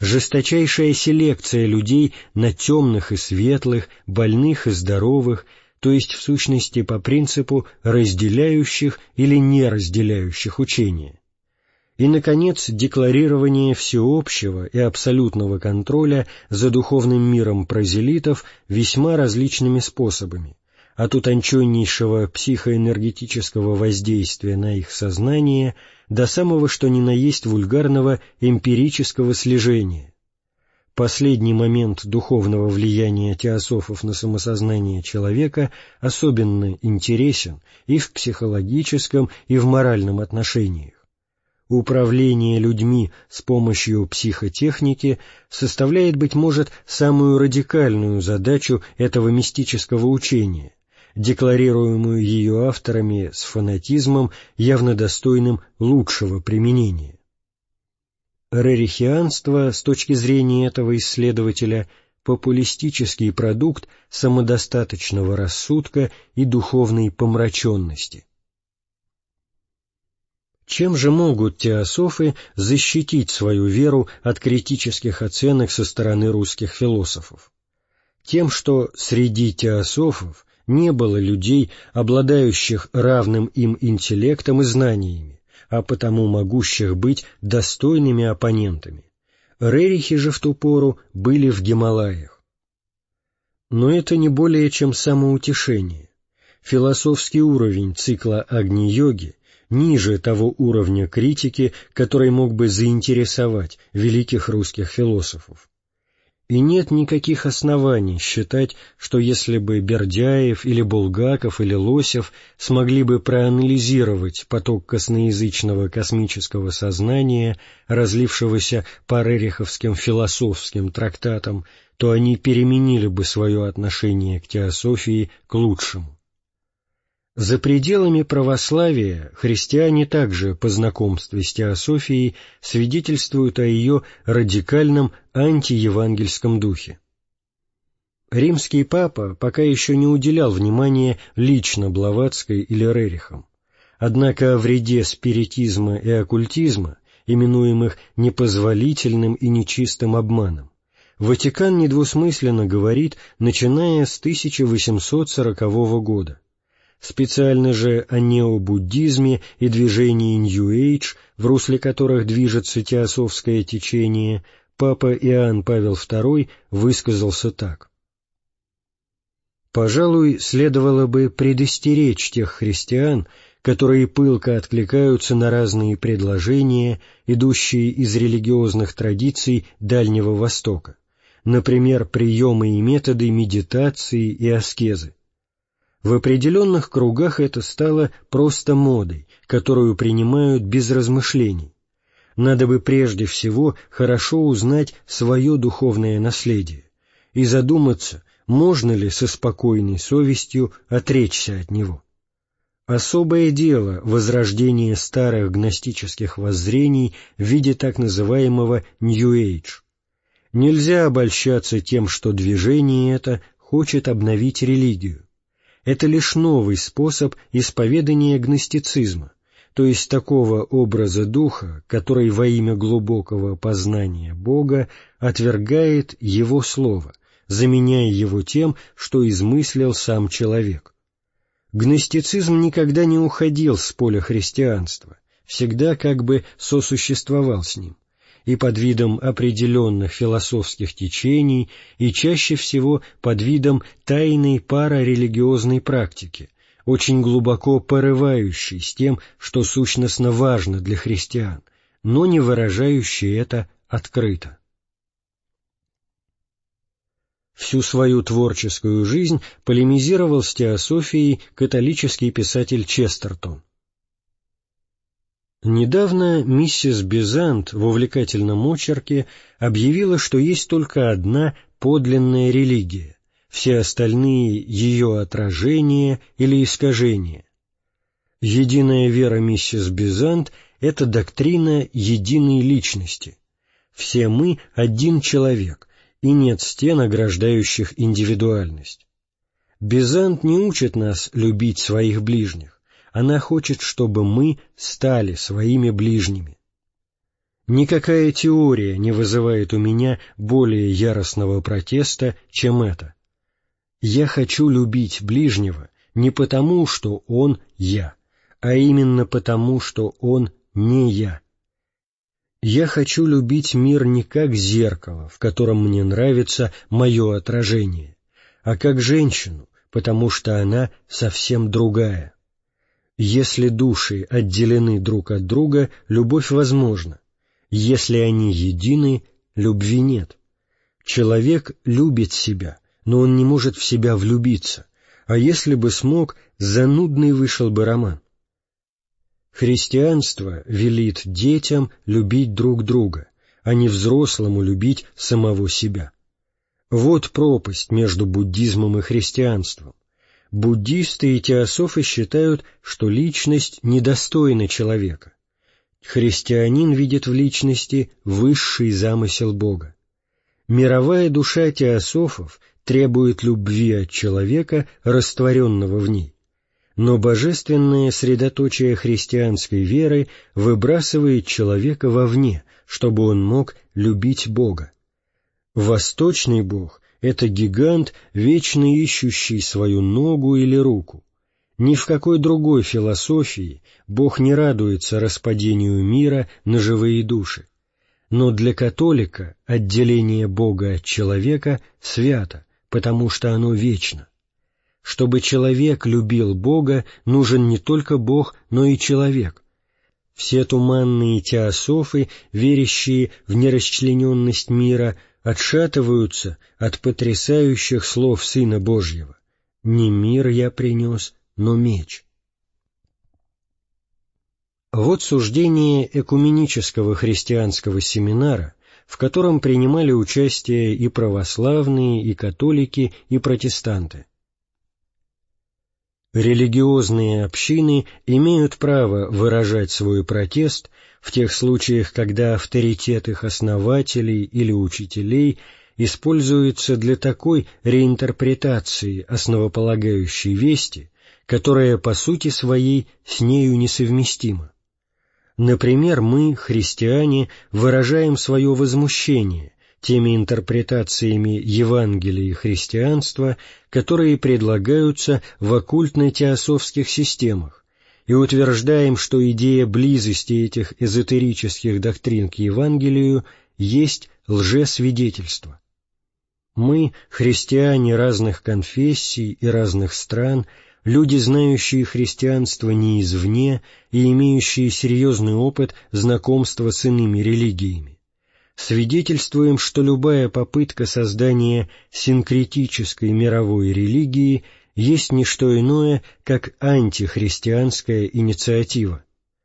Жесточайшая селекция людей на темных и светлых, больных и здоровых, то есть в сущности по принципу разделяющих или неразделяющих учения. И, наконец, декларирование всеобщего и абсолютного контроля за духовным миром прозелитов весьма различными способами, от утонченнейшего психоэнергетического воздействия на их сознание до самого что ни на есть вульгарного эмпирического слежения. Последний момент духовного влияния теософов на самосознание человека особенно интересен и в психологическом, и в моральном отношениях. Управление людьми с помощью психотехники составляет, быть может, самую радикальную задачу этого мистического учения, декларируемую ее авторами с фанатизмом, явно достойным лучшего применения. Рерихианство, с точки зрения этого исследователя, популистический продукт самодостаточного рассудка и духовной помраченности. Чем же могут теософы защитить свою веру от критических оценок со стороны русских философов? Тем, что среди теософов не было людей, обладающих равным им интеллектом и знаниями, а потому могущих быть достойными оппонентами. Рерихи же в ту пору были в Гималаях. Но это не более чем самоутешение. Философский уровень цикла Агни-йоги ниже того уровня критики, который мог бы заинтересовать великих русских философов. И нет никаких оснований считать, что если бы Бердяев или Булгаков или Лосев смогли бы проанализировать поток косноязычного космического сознания, разлившегося по рериховским философским трактатам, то они переменили бы свое отношение к теософии к лучшему. За пределами православия христиане также по знакомству с теософией свидетельствуют о ее радикальном антиевангельском духе. Римский папа пока еще не уделял внимания лично Блаватской или Рерихам, однако о вреде спиритизма и оккультизма, именуемых непозволительным и нечистым обманом, Ватикан недвусмысленно говорит, начиная с тысяча восемьсот сорокового года. Специально же о необуддизме и движении Нью-Эйдж, в русле которых движется теософское течение, папа Иоанн Павел второй высказался так. «Пожалуй, следовало бы предостеречь тех христиан, которые пылко откликаются на разные предложения, идущие из религиозных традиций Дальнего Востока, например, приемы и методы медитации и аскезы. В определенных кругах это стало просто модой, которую принимают без размышлений. Надо бы прежде всего хорошо узнать свое духовное наследие и задуматься, можно ли со спокойной совестью отречься от него. Особое дело возрождение старых гностических воззрений в виде так называемого Нью-Эйдж. Нельзя обольщаться тем, что движение это хочет обновить религию. Это лишь новый способ исповедания гностицизма, то есть такого образа духа, который во имя глубокого познания Бога отвергает Его Слово, заменяя его тем, что измыслил сам человек. Гностицизм никогда не уходил с поля христианства, всегда как бы сосуществовал с ним, и под видом определенных философских течений, и чаще всего под видом тайной парарелигиозной практики, очень глубоко порывающей с тем, что сущностно важно для христиан, но не выражающей это открыто. Всю свою творческую жизнь полемизировал с теософией католический писатель Честертон. Недавно миссис Безант в увлекательном очерке объявила, что есть только одна подлинная религия, все остальные ее отражения или искажения. Единая вера миссис Безант — это доктрина единой личности. Все мы — один человек, и нет стен, ограждающих индивидуальность. Безант не учит нас любить своих ближних. Она хочет, чтобы мы стали своими ближними. Никакая теория не вызывает у меня более яростного протеста, чем это. Я хочу любить ближнего не потому, что он я, а именно потому, что он не я. Я хочу любить мир не как зеркало, в котором мне нравится мое отражение, а как женщину, потому что она совсем другая. Если души отделены друг от друга, любовь возможна. Если они едины, любви нет. Человек любит себя, но он не может в себя влюбиться, а если бы смог, занудный вышел бы роман. Христианство велит детям любить друг друга, а не взрослому любить самого себя. Вот пропасть между буддизмом и христианством. Буддисты и теософы считают, что личность недостойна человека. Христианин видит в личности высший замысел Бога. Мировая душа теософов требует любви от человека, растворенного в ней. Но божественное средоточие христианской веры выбрасывает человека вовне, чтобы он мог любить Бога. Восточный Бог — это гигант, вечно ищущий свою ногу или руку. Ни в какой другой философии Бог не радуется распадению мира на живые души. Но для католика отделение Бога от человека свято, потому что оно вечно. Чтобы человек любил Бога, нужен не только Бог, но и человек. Все туманные теософы, верящие в нерасчлененность мира, отшатываются от потрясающих слов Сына Божьего: «Не мир я принес, но меч». Вот суждение экуменического христианского семинара, в котором принимали участие и православные, и католики, и протестанты. Религиозные общины имеют право выражать свой протест в тех случаях, когда авторитет их основателей или учителей используется для такой реинтерпретации основополагающей вести, которая по сути своей с нею несовместима. Например, мы, христиане, выражаем свое возмущение теми интерпретациями Евангелия и христианства, которые предлагаются в оккультно-теософских системах, и утверждаем, что идея близости этих эзотерических доктрин к Евангелию есть лжесвидетельство. Мы, христиане разных конфессий и разных стран, люди, знающие христианство не извне и имеющие серьезный опыт знакомства с иными религиями, свидетельствуем, что любая попытка создания синкретической мировой религии есть не что иное, как антихристианская инициатива.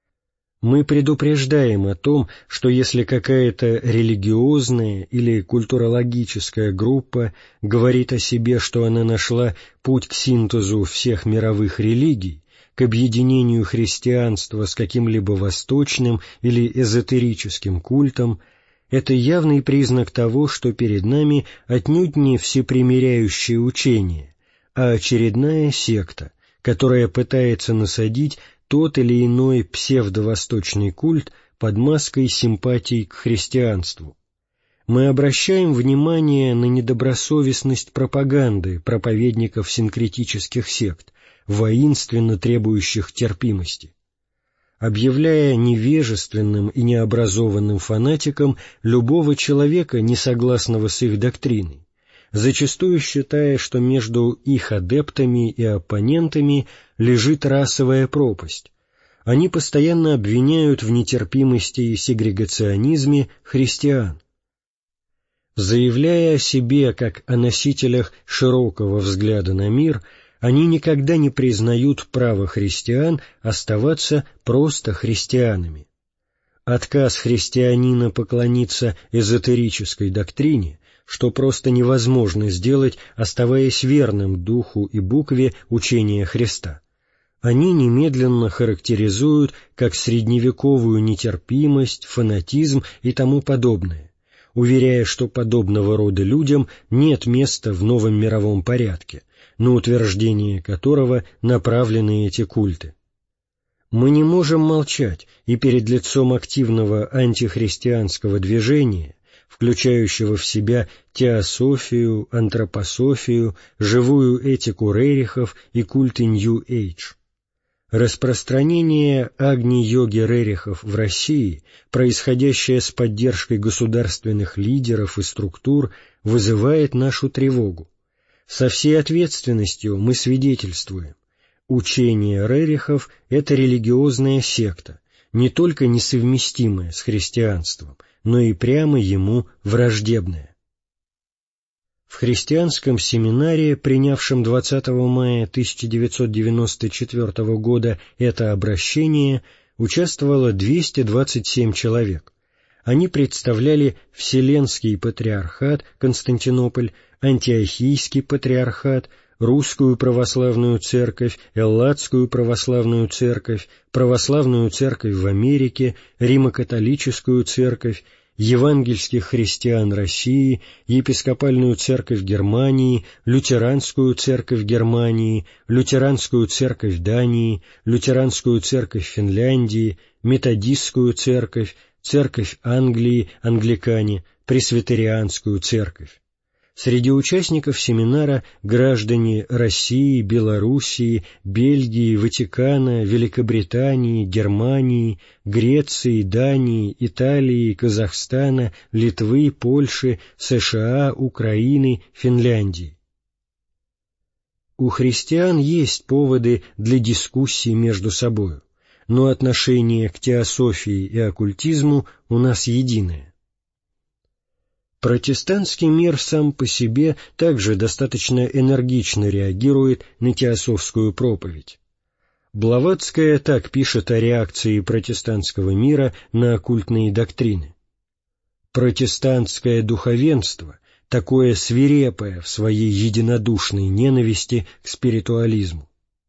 Мы предупреждаем о том, что если какая-то религиозная или культурологическая группа говорит о себе, что она нашла путь к синтезу всех мировых религий, к объединению христианства с каким-либо восточным или эзотерическим культом, это явный признак того, что перед нами отнюдь не всепримиряющее учение, а очередная секта, которая пытается насадить тот или иной псевдовосточный культ под маской симпатий к христианству. Мы обращаем внимание на недобросовестность пропаганды проповедников синкретических сект, воинственно требующих терпимости. Объявляя невежественным и необразованным фанатиком любого человека, не согласного с их доктриной, зачастую считая, что между их адептами и оппонентами лежит расовая пропасть, они постоянно обвиняют в нетерпимости и сегрегационизме христиан. Заявляя о себе как о носителях широкого взгляда на мир, они никогда не признают право христиан оставаться просто христианами. Отказ христианина поклониться эзотерической доктрине, что просто невозможно сделать, оставаясь верным духу и букве учения Христа, они немедленно характеризуют как средневековую нетерпимость, фанатизм и тому подобное, уверяя, что подобного рода людям нет места в новом мировом порядке, на утверждение которого направлены эти культы. Мы не можем молчать и перед лицом активного антихристианского движения, включающего в себя теософию, антропософию, живую этику Рерихов и культы Нью-Эйдж. Распространение агни-йоги Рерихов в России, происходящее с поддержкой государственных лидеров и структур, вызывает нашу тревогу. Со всей ответственностью мы свидетельствуем: учение Рерихов — это религиозная секта, не только несовместимая с христианством, но и прямо ему враждебная. В христианском семинаре, принявшем двадцатого мая тысяча девятьсот девяносто четвёртого года это обращение, участвовало двести двадцать семь человек. Они представляли Вселенский патриархат Константинополь, Антиохийский патриархат, Русскую православную церковь, Элладскую православную церковь, Православную церковь в Америке, Римо-католическую церковь, Евангельских христиан России, Епископальную церковь Германии, Лютеранскую церковь Германии, Лютеранскую церковь Дании, Лютеранскую церковь Финляндии, Методистскую церковь, Церковь Англии, англикане, Пресвитерианскую церковь. Среди участников семинара граждане России, Белоруссии, Бельгии, Ватикана, Великобритании, Германии, Греции, Дании, Италии, Казахстана, Литвы, Польши, США, Украины, Финляндии. У христиан есть поводы для дискуссий между собою, но отношение к теософии и оккультизму у нас единое. Протестантский мир сам по себе также достаточно энергично реагирует на теософскую проповедь. Блаватская так пишет о реакции протестантского мира на оккультные доктрины. Протестантское духовенство, такое свирепое в своей единодушной ненависти к спиритуализму.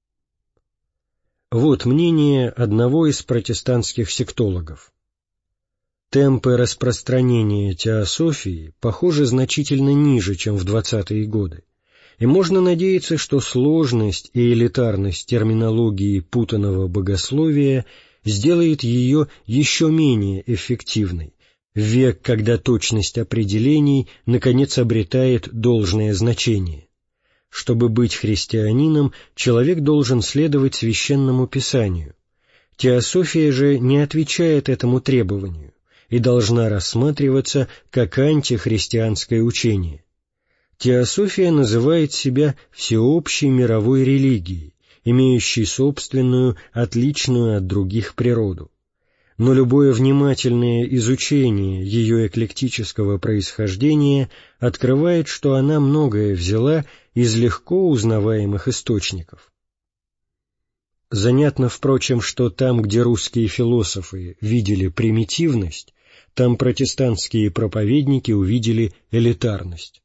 Вот мнение одного из протестантских сектологов. Темпы распространения теософии, похоже, значительно ниже, чем в двадцатые годы, и можно надеяться, что сложность и элитарность терминологии путанного богословия сделает ее еще менее эффективной, в век, когда точность определений наконец обретает должное значение. Чтобы быть христианином, человек должен следовать священному писанию. Теософия же не отвечает этому требованию и должна рассматриваться как антихристианское учение. Теософия называет себя всеобщей мировой религией, имеющей собственную, отличную от других природу. Но любое внимательное изучение ее эклектического происхождения открывает, что она многое взяла из легко узнаваемых источников. Занятно, впрочем, что там, где русские философы видели примитивность, там протестантские проповедники увидели элитарность.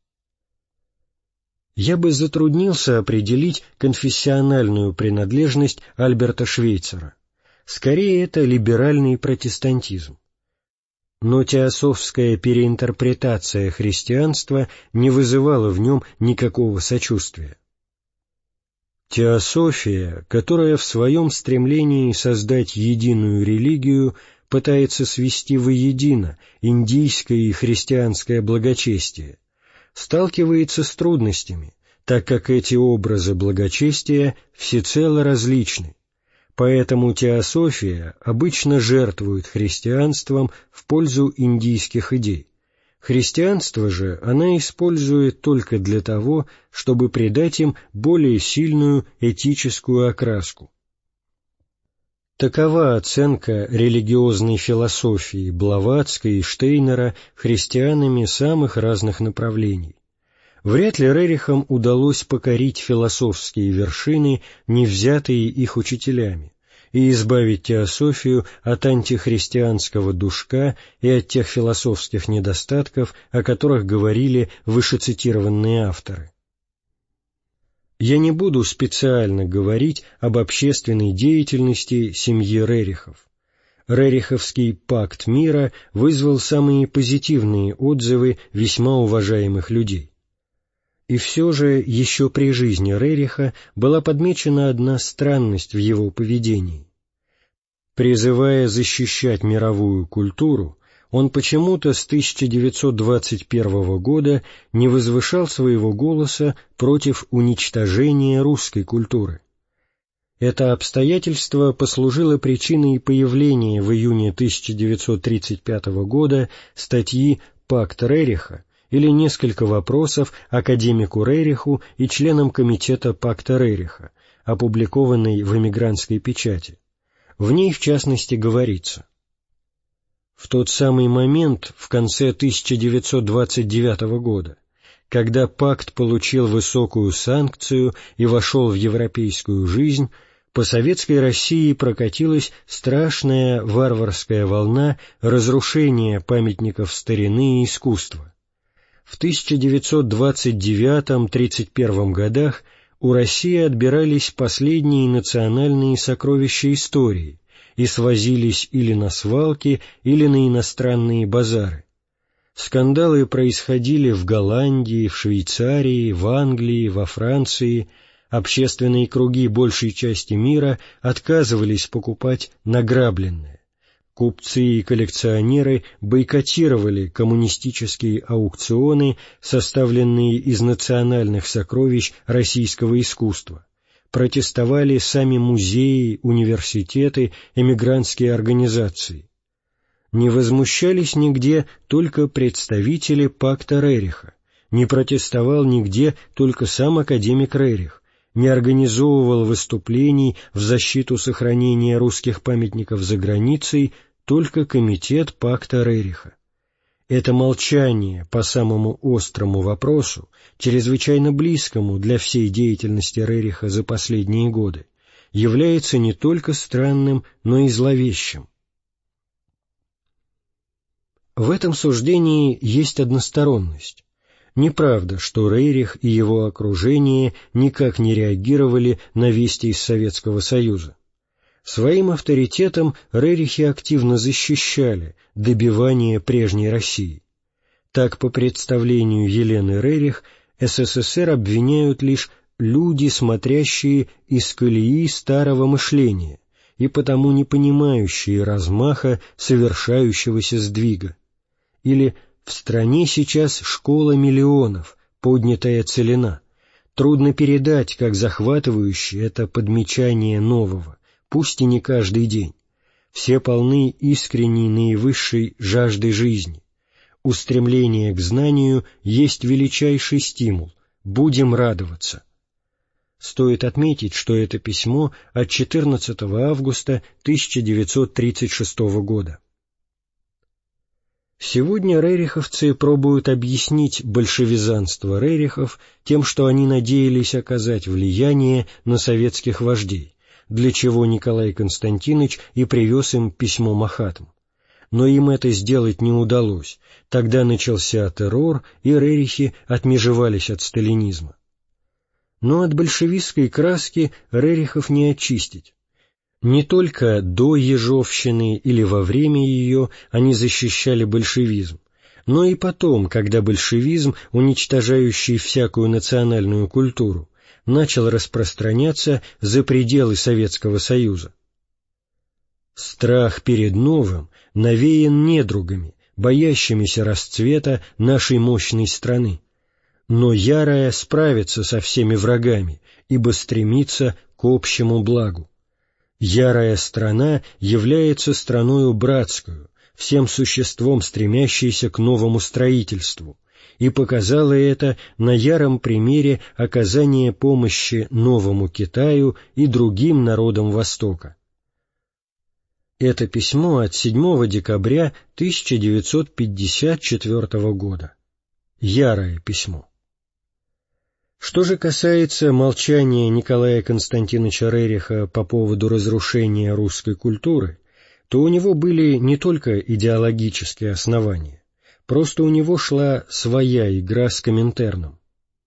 Я бы затруднился определить конфессиональную принадлежность Альберта Швейцера. Скорее, это либеральный протестантизм. Но теософская переинтерпретация христианства не вызывала в нем никакого сочувствия. Теософия, которая в своем стремлении создать единую религию пытается свести воедино индийское и христианское благочестие, сталкивается с трудностями, так как эти образы благочестия всецело различны. Поэтому теософия обычно жертвует христианством в пользу индийских идей. Христианство же она использует только для того, чтобы придать им более сильную этическую окраску. Такова оценка религиозной философии Блаватской и Штейнера христианами самых разных направлений. Вряд ли Рерихам удалось покорить философские вершины, не взятые их учителями, и избавить теософию от антихристианского душка и от тех философских недостатков, о которых говорили вышецитированные авторы. Я не буду специально говорить об общественной деятельности семьи Рерихов. Рериховский пакт мира вызвал самые позитивные отзывы весьма уважаемых людей. И все же еще при жизни Рериха была подмечена одна странность в его поведении. Призывая защищать мировую культуру, он почему-то с тысяча девятьсот двадцать первого года не возвышал своего голоса против уничтожения русской культуры. Это обстоятельство послужило причиной появления в июне тысяча девятьсот тридцать пятого года статьи «Пакт Рериха» или «Несколько вопросов академику Рериху и членам комитета Пакта Рериха», опубликованной в эмигрантской печати. В ней, в частности, говорится: в тот самый момент, в конце тысяча девятьсот двадцать девятого года, когда пакт получил высокую санкцию и вошел в европейскую жизнь, по советской России прокатилась страшная варварская волна разрушения памятников старины и искусства. В тысяча девятьсот двадцать девятом — тридцать первом годах у России отбирались последние национальные сокровища истории и свозились или на свалки, или на иностранные базары. Скандалы происходили в Голландии, в Швейцарии, в Англии, во Франции. Общественные круги большей части мира отказывались покупать награбленное. Купцы и коллекционеры бойкотировали коммунистические аукционы, составленные из национальных сокровищ российского искусства. Протестовали сами музеи, университеты, эмигрантские организации. Не возмущались нигде только представители Пакта Рериха, не протестовал нигде только сам академик Рерих, не организовывал выступлений в защиту сохранения русских памятников за границей только комитет Пакта Рериха. Это молчание по самому острому вопросу, чрезвычайно близкому для всей деятельности Рериха за последние годы, является не только странным, но и зловещим. В этом суждении есть односторонность. Неправда, что Рерих и его окружение никак не реагировали на вести из Советского Союза. Своим авторитетом Рерихи активно защищали добивание прежней России. Так, по представлению Елены Рерих, СССР обвиняют лишь люди, смотрящие из колеи старого мышления и потому не понимающие размаха совершающегося сдвига. Или «в стране сейчас школа миллионов, поднятая целина. Трудно передать, как захватывающе это подмечание нового, пусть и не каждый день. Все полны искренней наивысшей жажды жизни. Устремление к знанию есть величайший стимул. Будем радоваться». Стоит отметить, что это письмо от четырнадцатого августа тысяча девятьсот тридцать шестого года. Сегодня рериховцы пробуют объяснить большевизанство рерихов тем, что они надеялись оказать влияние на советских вождей, для чего Николай Константинович и привез им письмо Махатм. Но им это сделать не удалось, тогда начался террор, и рерихи отмежевались от сталинизма. Но от большевистской краски рерихов не очистить. Не только до Ежовщины или во время ее они защищали большевизм, но и потом, когда большевизм, уничтожающий всякую национальную культуру, начал распространяться за пределы Советского Союза. Страх перед новым навеян недругами, боящимися расцвета нашей мощной страны, но ярая справится со всеми врагами, ибо стремится к общему благу. Ярая страна является страною братскую, всем существом стремящейся к новому строительству, и показала это на яром примере оказания помощи новому Китаю и другим народам Востока. Это письмо от седьмого декабря тысяча девятьсот пятьдесят четвёртого года. Ярое письмо. Что же касается молчания Николая Константиновича Рериха по поводу разрушения русской культуры, то у него были не только идеологические основания, просто у него шла своя игра с Коминтерном.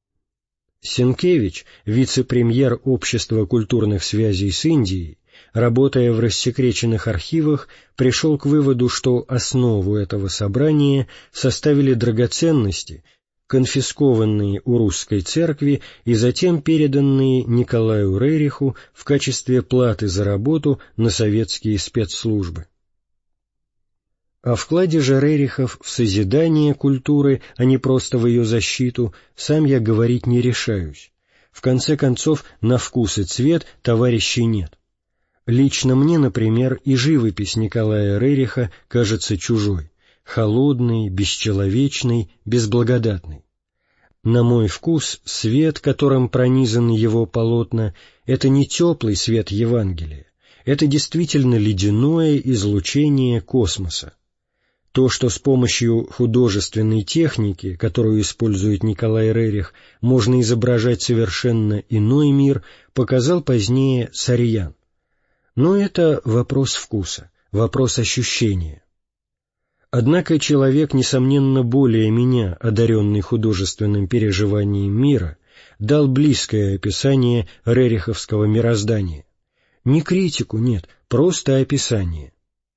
Сенкевич, вице-премьер Общества культурных связей с Индией, работая в рассекреченных архивах, пришел к выводу, что основу этого собрания составили драгоценности, конфискованные у русской церкви и затем переданные Николаю Рериху в качестве платы за работу на советские спецслужбы. О вкладе же Рерихов в созидание культуры, а не просто в ее защиту, сам я говорить не решаюсь. В конце концов, на вкус и цвет товарищей нет. Лично мне, например, и живопись Николая Рериха кажется чужой, холодной, бесчеловечной, безблагодатной. На мой вкус, свет, которым пронизаны его полотна, это не теплый свет Евангелия, это действительно ледяное излучение космоса. То, что с помощью художественной техники, которую использует Николай Рерих, можно изображать совершенно иной мир, показал позднее Сарьян. Но это вопрос вкуса, вопрос ощущения. Однако человек, несомненно, более меня, одаренный художественным переживанием мира, дал близкое описание рериховского мироздания. Не критику, нет, просто описание.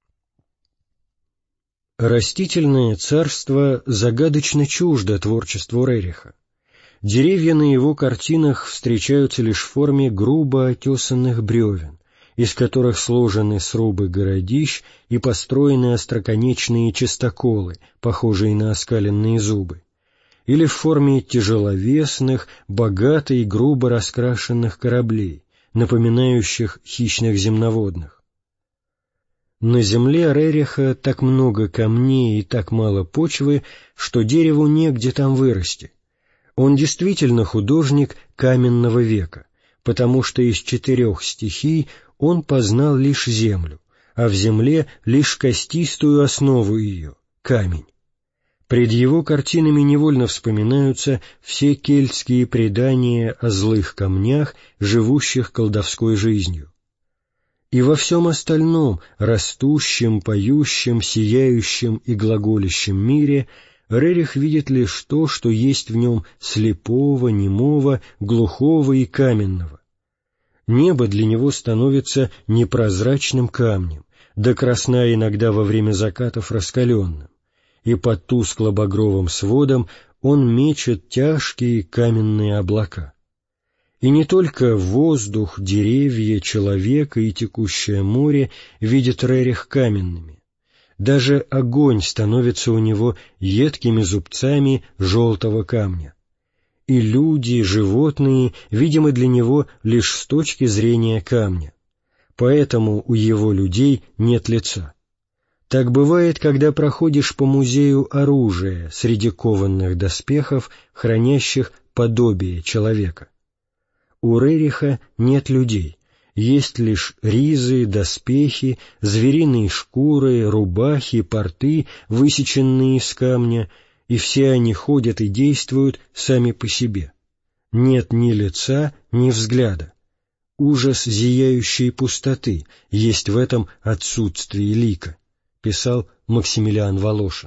Растительное царство загадочно чуждо творчеству Рериха. Деревья на его картинах встречаются лишь в форме грубо отесанных бревен, из которых сложены срубы городищ и построены остроконечные частоколы, похожие на оскаленные зубы, или в форме тяжеловесных, богато и грубо раскрашенных кораблей, напоминающих хищных земноводных. На земле Рериха так много камней и так мало почвы, что дереву негде там вырасти. Он действительно художник каменного века, потому что из четырех стихий он познал лишь землю, а в земле лишь костистую основу ее — камень. Пред его картинами невольно вспоминаются все кельтские предания о злых камнях, живущих колдовской жизнью. И во всем остальном, растущем, поющем, сияющем и глаголящем мире, Рерих видит лишь то, что есть в нем слепого, немого, глухого и каменного. Небо для него становится непрозрачным камнем, до красна иногда во время закатов раскаленным, и под тускло-багровым сводом он мечет тяжкие каменные облака. И не только воздух, деревья, человека и текущее море видит Рерих каменными. Даже огонь становится у него едкими зубцами желтого камня. И люди, животные, видимы для него лишь с точки зрения камня. Поэтому у его людей нет лица. Так бывает, когда проходишь по музею оружия среди кованных доспехов, хранящих подобие человека. У Рериха нет людей, есть лишь ризы, доспехи, звериные шкуры, рубахи, порты, высеченные из камня, и все они ходят и действуют сами по себе. Нет ни лица, ни взгляда. Ужас зияющей пустоты есть в этом отсутствии лика, писал Максимилиан Волошин.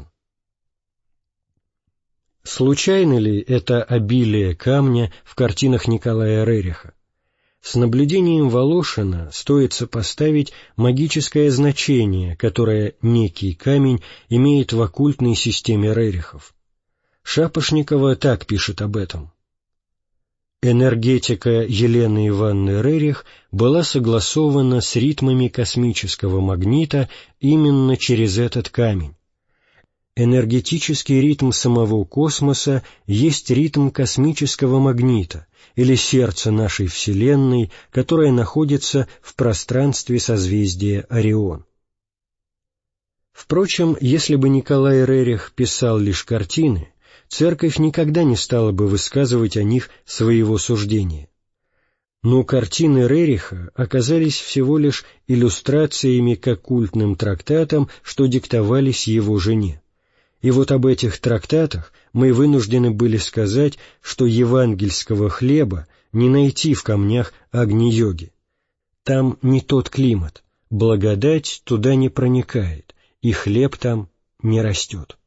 Случайно ли это обилие камня в картинах Николая Рериха? С наблюдением Волошина стоит сопоставить магическое значение, которое некий камень имеет в оккультной системе Рерихов. Шапошникова так пишет об этом. Энергетика Елены Ивановны Рерих была согласована с ритмами космического магнита именно через этот камень. Энергетический ритм самого космоса есть ритм космического магнита, или сердца нашей Вселенной, которое находится в пространстве созвездия Орион. Впрочем, если бы Николай Рерих писал лишь картины, Церковь никогда не стала бы высказывать о них своего суждения. Но картины Рериха оказались всего лишь иллюстрациями к оккультным трактатам, что диктовались его жене. И вот об этих трактатах мы вынуждены были сказать, что евангельского хлеба не найти в камнях Агни-йоги. Там не тот климат, благодать туда не проникает, и хлеб там не растет.